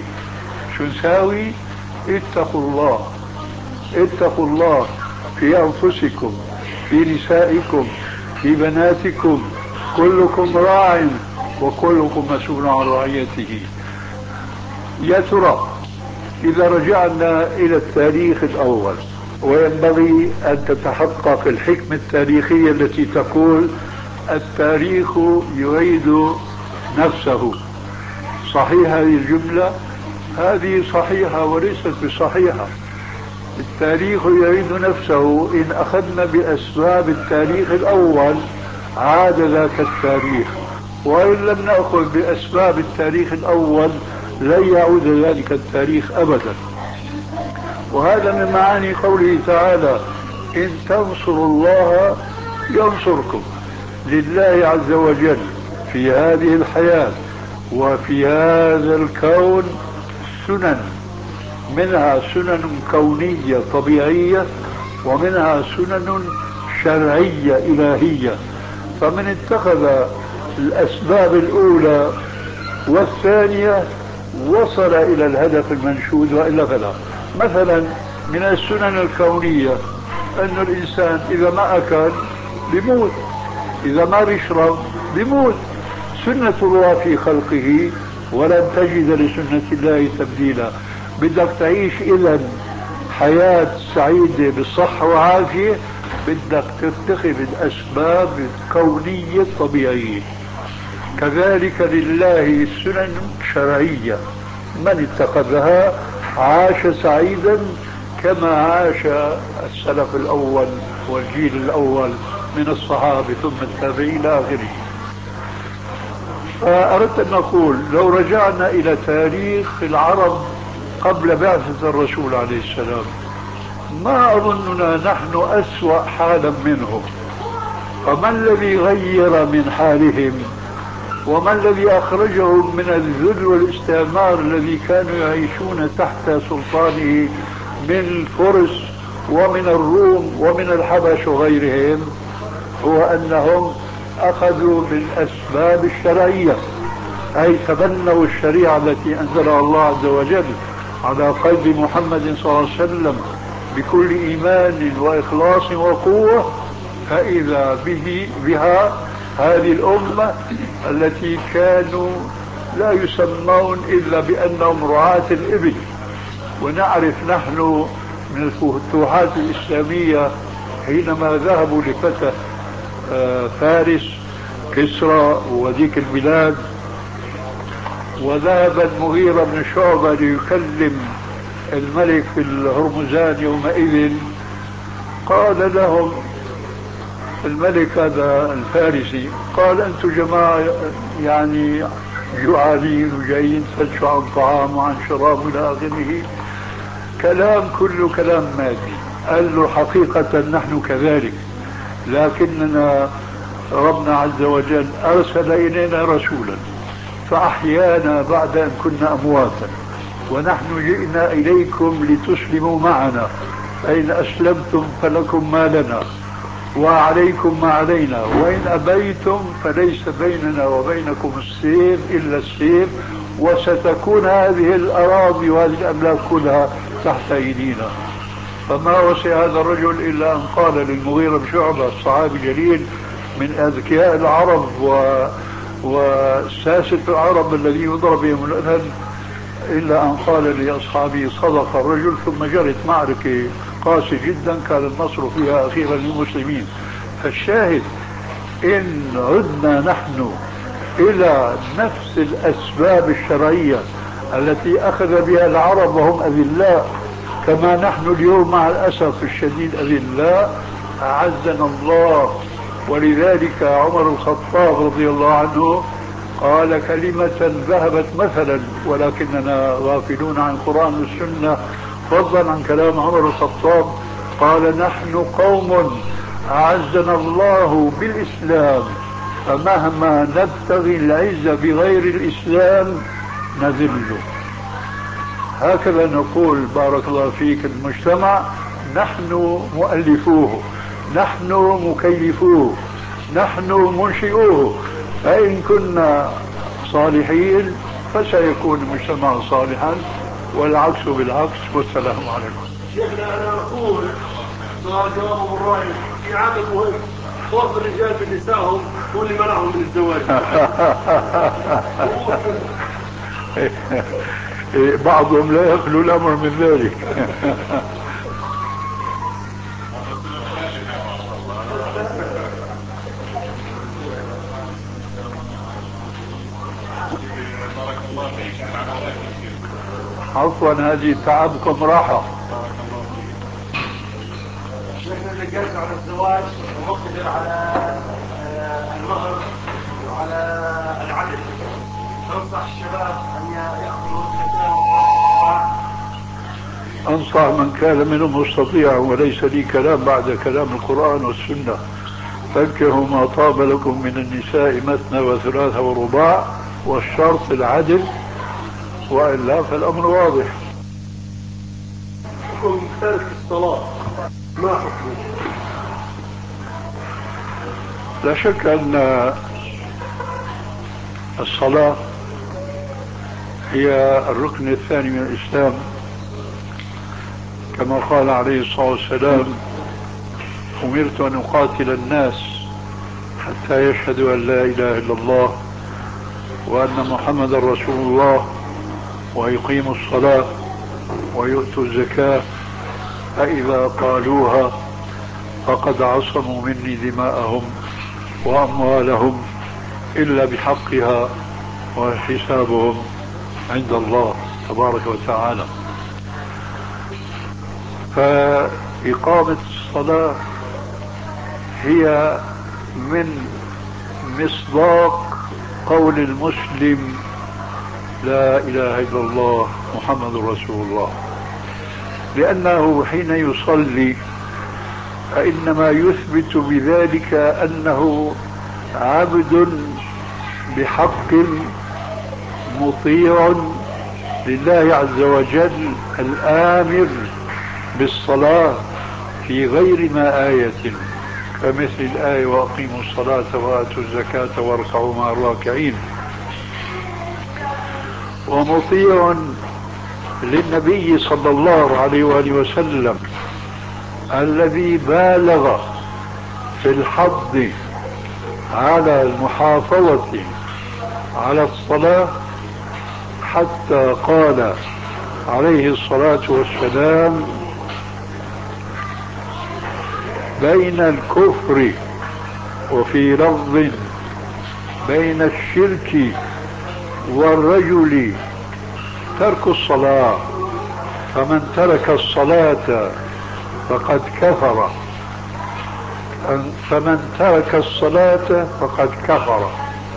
D: اتقوا الله، اتقوا الله في أنفسكم، في نسائكم، في بناتكم، كلكم راع وكلكم مسؤول عن رعيته. يا ترى إذا رجعنا إلى التاريخ الأول، وينبغي أن تتحقق الحكمة التاريخية التي تقول التاريخ يعيد نفسه. صحيح هذه الجملة؟ هذه صحيحة وليست بصحيحة. التاريخ يعيد نفسه إن أخذنا بأسباب التاريخ الأول عاد ذاك التاريخ، وإن لم نأخذ بأسباب التاريخ الأول لن يعود ذلك التاريخ أبدا. وهذا من معاني قوله تعالى: إن تنصروا الله ينصركم. لله عز وجل في هذه الحياة وفي هذا الكون سنن، منها سنن كونية طبيعية، ومنها سنن شرعية إلهية. فمن اتخذ الأسباب الأولى والثانية وصل إلى الهدف المنشود وإلا فلا. مثلا من السنن الكونية أن الإنسان إذا ما أكل بيموت، إذا ما بيشرب بيموت، سنة الله في خلقه ولن تجد لسنة الله تبديلا. بدك تعيش إذن حياة سعيدة بالصحة وعافية، بدك تتخذ الأسباب الكونية الطبيعية. كذلك لله سنن شرعية، من اتخذها عاش سعيدا كما عاش السلف الأول والجيل الأول من الصحابة ثم التابعين إلى آخره. فأردت أن أقول لو رجعنا إلى تاريخ العرب قبل بعثة الرسول عليه السلام ما أظننا نحن أسوأ حالا منهم. فما الذي غير من حالهم وما الذي أخرجهم من الذل والاستعمار الذي كانوا يعيشون تحت سلطانه من الفرس ومن الروم ومن الحبش وغيرهم؟ هو أنهم أخذوا بالأسباب الشرعية، أي تبنوا الشريعة التي أنزلها الله عز وجل على قلب محمد صلى الله عليه وسلم بكل إيمان وإخلاص وقوة، فإذا بها هذه الأمة التي كانوا لا يسمون إلا بأنهم رعاة الإبل. ونعرف نحن من الفتوحات الإسلامية حينما ذهبوا لفتح فارس كسرى وذيك البلاد، وذهب المغيرة بن شعبة ليكلم الملك في الهرمزان يومئذ، قال لهم الملك هذا الفارسي، قال أنتم جماعة يعني جوعانين وجايين تفتشوا عن طعام وعن شراب إلى آخره، كلام كله كلام مادي. قال له حقيقة نحن كذلك، لكننا ربنا عز وجل أرسل إلينا رسولا فأحيانا بعد أن كنا أمواتا، ونحن جئنا إليكم لتسلموا معنا، فإن أسلمتم فلكم ما لنا وعليكم ما علينا، وإن أبيتم فليس بيننا وبينكم السيف إلا السيف، وستكون هذه الأراضي وهذه الأملاك كلها تحت أيدينا. فما وسع هذا الرجل إلا أن قال للمغيرة بن شعبة الصحابي جليل من أذكياء العرب وساسة العرب الذي يضرب بهم الأذن، إلا أن قال لأصحابه صدق الرجل. ثم جرت معركة قاسية جدا كان النصر فيها أخيرا للمسلمين. فالشاهد إن عدنا نحن إلى نفس الأسباب الشرعية التي أخذ بها العرب وهم أذلاء كما نحن اليوم مع الأسف الشديد أذلاء، أعزنا الله. ولذلك عمر الخطاب رضي الله عنه قال كلمة ذهبت مثلا، ولكننا غافلون عن القرآن والسنة فضلا عن كلام عمر الخطاب. قال نحن قوم أعزنا الله بالإسلام، فمهما نبتغي العزة بغير الإسلام نذله. هكذا نقول بارك الله فيك المجتمع نحن مؤلفوه، نحن مكيفوه، نحن منشئوه، فإن كنا صالحين فسيكون المجتمع صالحا، والعكس بالعكس. والسلام عليكم.
C: شيخنا أنا أقول سؤال جوابه بالرأي في عامل مهم، خوف الرجال بنسائهم هو اللي منعهم من الزواج.
D: بعضهم لا يخلو الأمر من ذلك. عفوا هذه تعبكم راحة.
C: نحن اللي جالس على الزواج ومقدر على المهر وعلى العدل، ننصح الشباب أن يأخذوا الزكاة.
D: أنصح من كان منهم مستطيعا، وليس لي كلام بعد كلام القرآن والسنة. فانكحوا ما طاب لكم من النساء مثنى وثلاث ورباع، والشرط العدل، وإلا فالأمر واضح.
C: حكم ترك الصلاة ما حكمه؟
D: لا شك أن الصلاة هي الركن الثاني من الإسلام، كما قال عليه الصلاة والسلام: أمرت أن أقاتل الناس حتى يشهدوا أن لا إله إلا الله وأن محمد رسول الله ويقيموا الصلاة ويؤتوا الزكاة، فإذا قالوها فقد عصموا مني دماءهم وأموالهم إلا بحقها وحسابهم عند الله تبارك وتعالى. فإقامة الصلاة هي من مصداق قول المسلم: لا إله إلا الله محمد رسول الله. لأنه حين يصلي فإنما يثبت بذلك أنه عبد بحق مطيع لله عز وجل، الآمر بالصلاة في غير ما آية، كمثل الآية: وأقيموا الصلاة وآتوا الزكاة واركعوا مع الراكعين. ومطيع للنبي صلى الله عليه وآله وسلم الذي بالغ في الحض على المحافظة على الصلاة، حتى قال عليه الصلاة والسلام: بين الكفر وفي لفظ بين الشرك والرجل ترك الصلاة، فمن ترك الصلاة فقد كفر، فمن ترك الصلاة فقد كفر.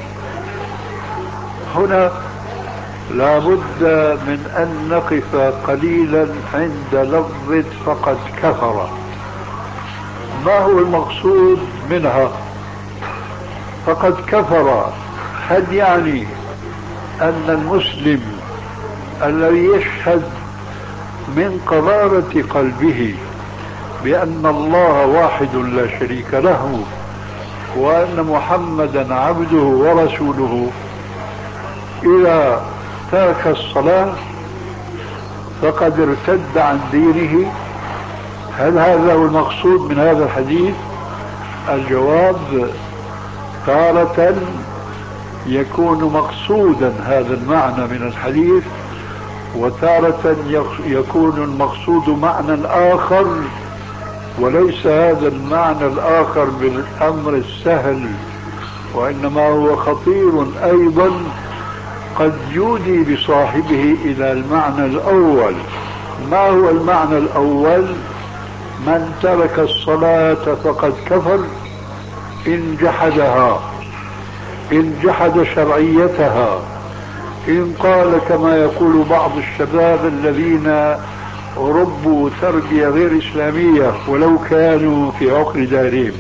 D: هنا لا بد من أن نقف قليلا عند لفظ فقد كفر. ما هو المقصود منها؟ فقد كفر هل يعني أن المسلم الذي يشهد من قرارة قلبه بأن الله واحد لا شريك له وأن محمدا عبده ورسوله إذا ترك الصلاة فقد ارتد عن دينه؟ هل هذا هو المقصود من هذا الحديث؟ الجواب: تارة يكون مقصودا هذا المعنى من الحديث، وتارة يكون المقصود معنى آخر، وليس هذا المعنى الآخر بالأمر السهل، وإنما هو خطير أيضا، قد يودي بصاحبه إلى المعنى الأول. ما هو المعنى الأول؟ من ترك الصلاة فقد كفر إن جحدها، إن جحد شرعيتها، إن قال كما يقول بعض الشباب الذين ربوا تربية غير إسلامية ولو كانوا في عقر دارهم: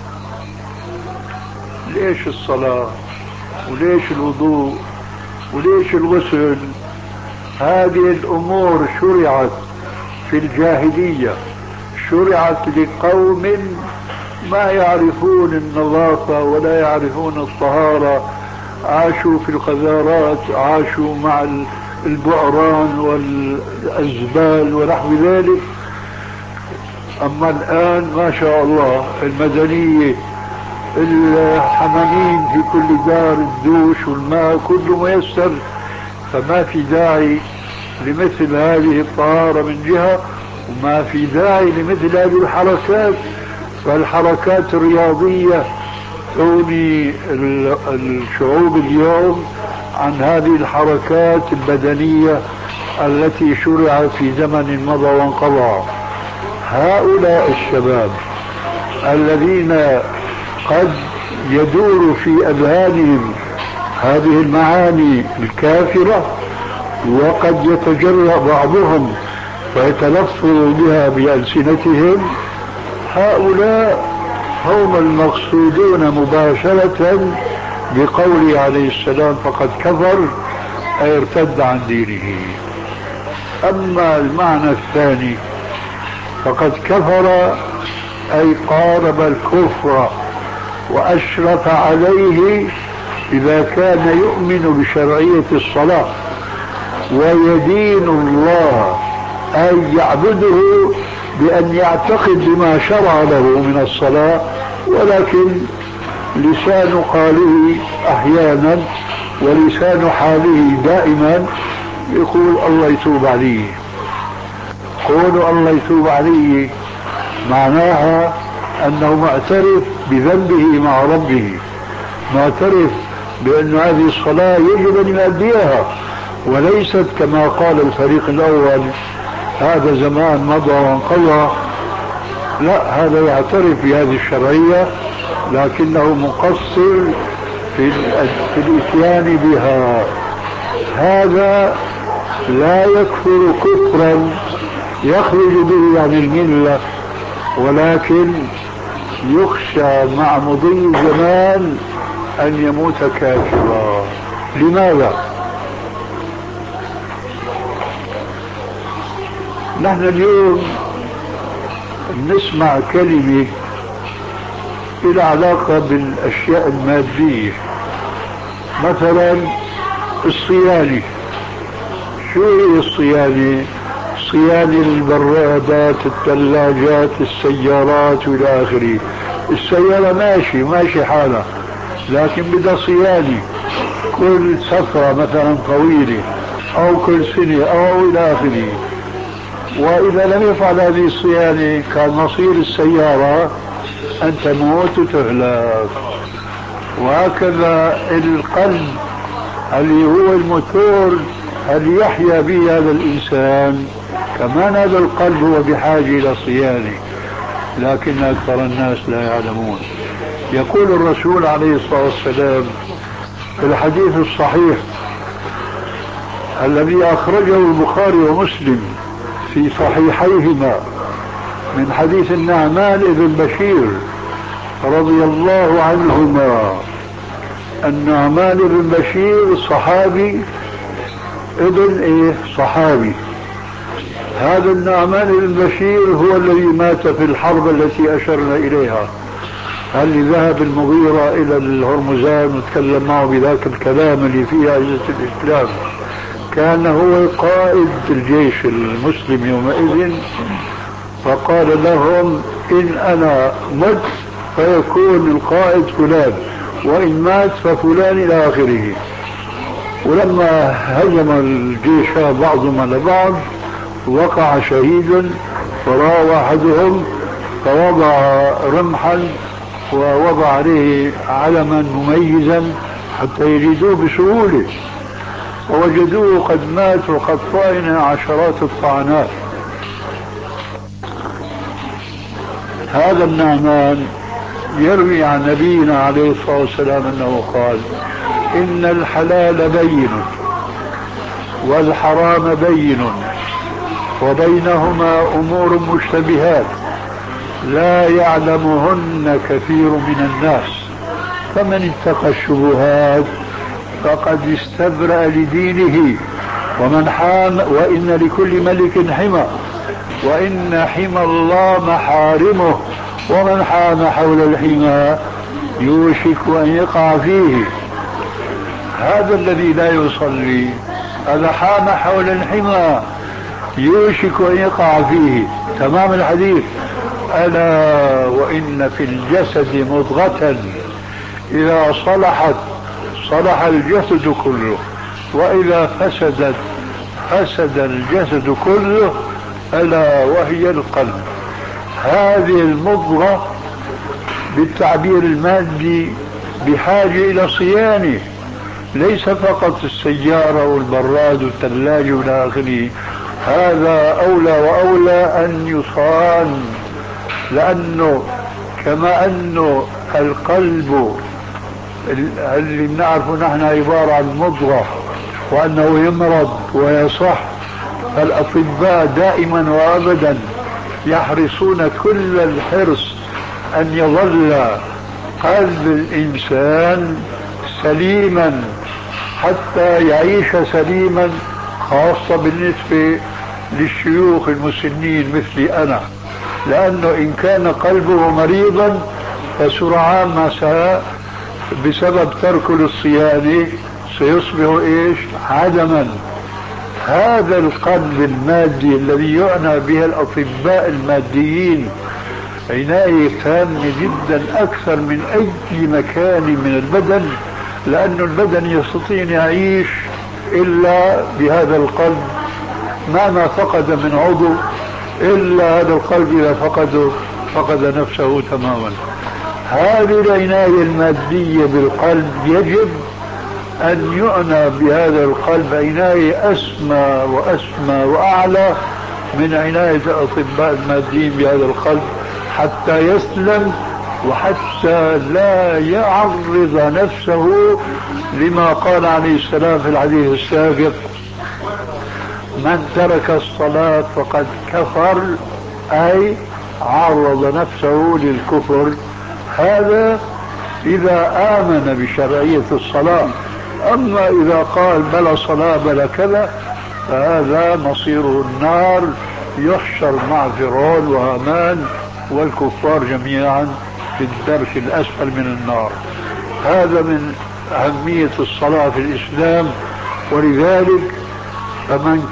D: ليش الصلاة وليش الوضوء وليش الغسل؟ هذه الأمور شرعت في الجاهلية، شرعت لقوم ما يعرفون النظافة ولا يعرفون الطهارة، عاشوا في القذارات، عاشوا مع البعران والأزبال ونحو ذلك. أما الآن ما شاء الله المدنية، الحمامين في كل دار، الدوش والماء كله ميسر، فما في داعي لمثل هذه الطهارة من جهة، وما في داعي لمثل هذه الحركات. فالحركات الرياضية تغني الشعوب اليوم عن هذه الحركات البدنية التي شرعت في زمن مضى وانقضى. هؤلاء الشباب الذين قد يدور في أذهانهم هذه المعاني الكافرة، وقد يتجرأ بعضهم ويتلفظ بها بألسنتهم، هؤلاء هم المقصودون مباشرة بقوله عليه السلام: فقد كفر، أي ارتد عن دينه. أما المعنى الثاني: فقد كفر، أي قارب الكفر وأشرف عليه إذا كان يؤمن بشرعية الصلاة. ويدين الله أي يعبده بأن يعتقد بما شرع له من الصلاة، ولكن لسان قاله أحيانا ولسان حاله دائما يقول الله يتوب عليه. قول الله يتوب عليه معناها أنه معترف بذنبه مع ربه، معترف بأن هذه الصلاة يجب أن يؤديها، وليست كما قال الفريق الأول هذا زمان مضى وانقضى. لا، هذا يعترف بهذه الشرعية لكنه مقصر في الاتيان بها. هذا لا يكفر كفرا يخرج به عن الملة، ولكن يخشى مع مضي الزمان أن يموت كافرا. لماذا؟ نحن اليوم نسمع كلمة إلى علاقة بالأشياء المادية، مثلا الصيانة. شو هي الصيانة؟ صيانة البرادات، الثلاجات، السيارات والى آخره. السيارة ماشي حالها، لكن بدها صيانة كل سفرة مثلا طويلة أو كل سنة أو إلى آخره. وإذا لم يفعل هذه الصيانة كان مصير السيارة أن تموت وتهلك. وهكذا القلب اللي هو الموتور اللي يحيا به هذا الإنسان، كمان هذا القلب هو بحاجة إلى صيانة، لكن أكثر الناس لا يعلمون. يقول الرسول عليه الصلاة والسلام في الحديث الصحيح الذي أخرجه البخاري ومسلم في صحيحيهما من حديث النعمان بن بشير رضي الله عنهما. النعمان بن بشير صحابي ابن صحابي. هذا النعمان بن بشير هو الذي مات في الحرب التي أشرنا إليها، اللي ذهب المغيرة إلى الهرمزان وتكلم معه بذاك الكلام اللي فيه عزة الإسلام. كان هو قائد الجيش المسلم يومئذ، فقال لهم إن أنا مت فيكون القائد فلان، وإن مات ففلان إلى آخره. ولما هجم الجيش بعضهم على بعض وقع شهيد، فراى أحدهم فوضع رمحا ووضع عليه علما مميزا حتى يجدوه بسهولة، ووجدوه قد مات وقد طعن عشرات الطعنات. هذا النعمان يروي عن نبينا عليه الصلاة والسلام أنه قال إن الحلال بين والحرام بين وبينهما أمور مشتبهات لا يعلمهن كثير من الناس، فمن اتقى الشبهات فقد استبرأ لدينه ومن حام، وإن لكل ملك حمى، وإن حمى الله محارمه، ومن حام حول الحمى يوشك أن يقع فيه. هذا الذي لا يصلي هذا حام حول الحمى يوشك أن يقع فيه. تمام الحديث. ألا وإن في الجسد مضغة إذا صلحت صلح الجسد كله، وإذا فسدت فسد الجسد كله، ألا وهي القلب. هذه المضغة بالتعبير المادي بحاجة إلى صيانة، ليس فقط السيارة والبراد والثلاجة والى آخره. هذا أولى وأولى أن يصان، لأنه كما أنه القلب اللي بنعرفه نحن عبارة عن مضغة، وأنه يمرض ويصح، فالأطباء دائما وأبدا يحرصون كل الحرص أن يظل قلب الإنسان سليما حتى يعيش سليما، خاصة بالنسبة للشيوخ المسنين مثلي أنا، لأنه إن كان قلبه مريضا فسرعان ما بسبب ترك الصيانة سيصبح عدما. هذا القلب المادي الذي يعنى به الأطباء الماديين عناية تامة جدا أكثر من أي مكان من البدن، لأن البدن يستطيع أن يعيش إلا بهذا القلب، مهما فقد من عضو إلا هذا القلب إذا فقده فقد نفسه تماما. هذه العناية المادية بالقلب يجب أن يعنى بهذا القلب عناية أسمى وأسمى وأعلى من عناية الأطباء الماديين بهذا القلب، حتى يسلم وحتى لا يعرض نفسه لما قال عليه السلام في الحديث السابق: من ترك الصلاة فقد كفر، أي عرض نفسه للكفر. هذا إذا آمن بشرعية الصلاة، أما إذا قال بلا صلاة بلا كذا فهذا مصيره النار، يحشر مع فرعون وهامان والكفار جميعا في الدرك الأسفل من النار. هذا من أهمية الصلاة في الإسلام. ولذلك فمن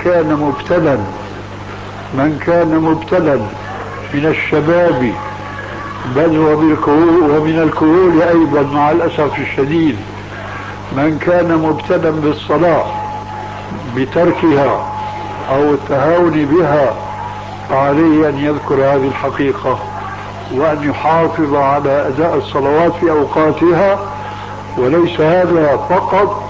D: كان مبتلا من الشباب بل ومن الكهول أيضا مع الأسف الشديد، من كان مبتلا بالصلاة بتركها أو التهاون بها فعليه أن يذكر هذه الحقيقة وأن يحافظ على أداء الصلوات في أوقاتها. وليس هذا فقط،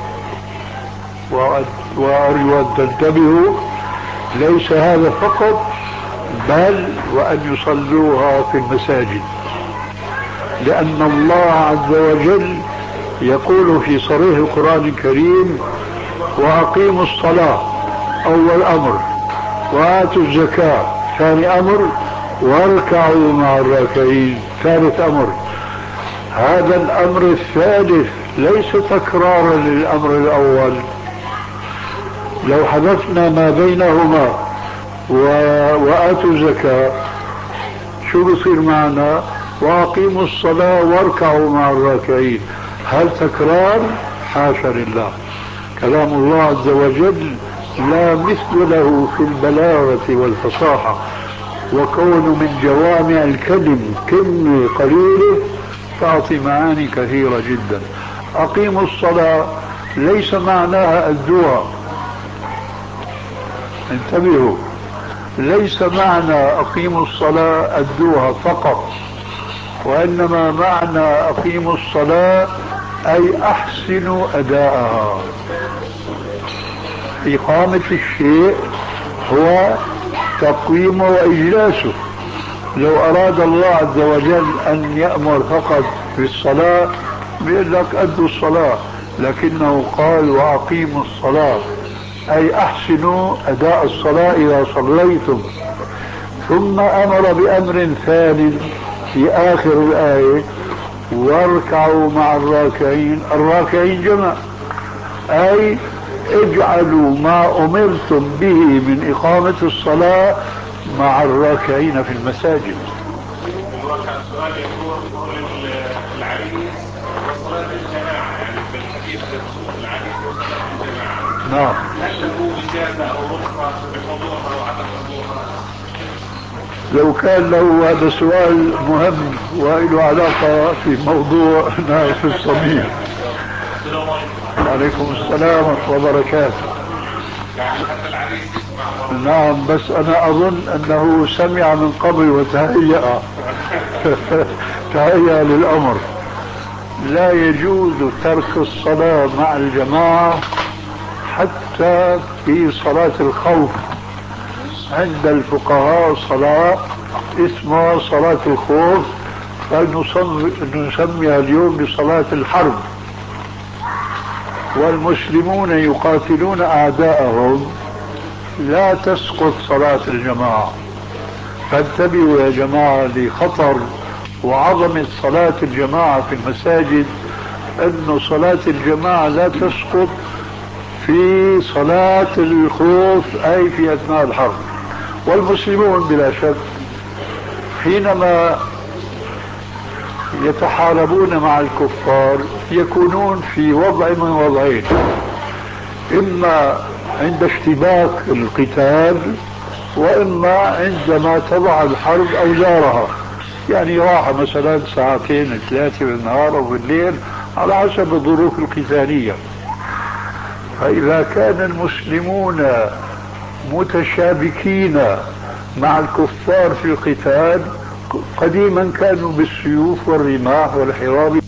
D: وأرجو أن تنتبهوا، ليس هذا فقط بل وأن يصلوها في المساجد، لأن الله عز وجل يقول في صريح القرآن الكريم: وأقيموا الصلاة أول أمر، وآتوا الزكاة ثاني أمر، واركعوا مع الراكعين ثالث أمر. هذا الأمر الثالث ليس تكرارا للأمر الأول. لو حذفنا ما بينهما وآتوا الزكاة شو بصير معنا؟ وأقيموا الصلاة واركعوا مع الراكعين. هل تكرار؟ حاشا لله. كلام الله عز وجل لا مثل له في البلاغة والفصاحة، وكون من جوامع الكلم كلمة قليلة تعطي معاني كثيرة جدا. أقيموا الصلاة ليس معناها الدعاء، انتبهوا، ليس معنى أقيموا الصلاة الدعاء فقط، وإنما معنى أقيموا الصلاة أي أحسنوا أداءها. إقامة الشيء هو تقويمه وإجلاسه. لو أراد الله عز وجل أن يأمر فقط بالصلاة بيقول لك أدوا الصلاة، لكنه قال وأقيموا الصلاة أي أحسنوا أداء الصلاة إذا صليتم. ثم أمر بأمر ثاني في آخر الآية: واركعوا مع الراكعين. الراكعين جمع، أي اجعلوا ما أمرتم به من إقامة الصلاة مع الراكعين في المساجد.
G: السؤال يقول العريس وصلاة الجماعة، يعني في الحديث العريس وصلاة الجماعة،
D: نعم،
G: هل له إجازة أو رخصة بحضورها وعدم حضورها؟
D: لو كان له هذا سؤال مهم وله علاقة في موضوع في الصميم. عليكم السلام ورحمة الله وبركاته.
G: يعني حتى العريس يسمع.
D: نعم، بس أنا أظن أنه سمع من قبل وتهيأ تهيأ للأمر. لا يجوز ترك الصلاة مع الجماعة حتى في صلاة الخوف. عند الفقهاء صلاة اسمها صلاة الخوف، فنسميها اليوم بصلاة الحرب. والمسلمون يقاتلون أعداءهم، لا تسقط صلاة الجماعة. فانتبهوا يا جماعة لخطر وعظمة صلاة الجماعة في المساجد، أن صلاة الجماعة لا تسقط في صلاة الخوف، أي في أثناء الحرب. والمسلمون بلا شك حينما يتحاربون مع الكفار يكونون في وضع من وضعين: إما عند اشتباك القتال، وإما عندما تضع الحرب أوزارها، يعني راحة مثلا ساعتين 3 بالنهار أو بالليل على حسب الظروف القتالية. فإذا كان المسلمون متشابكين مع الكفار في القتال، قديما كانوا بالسيوف والرماح والحراب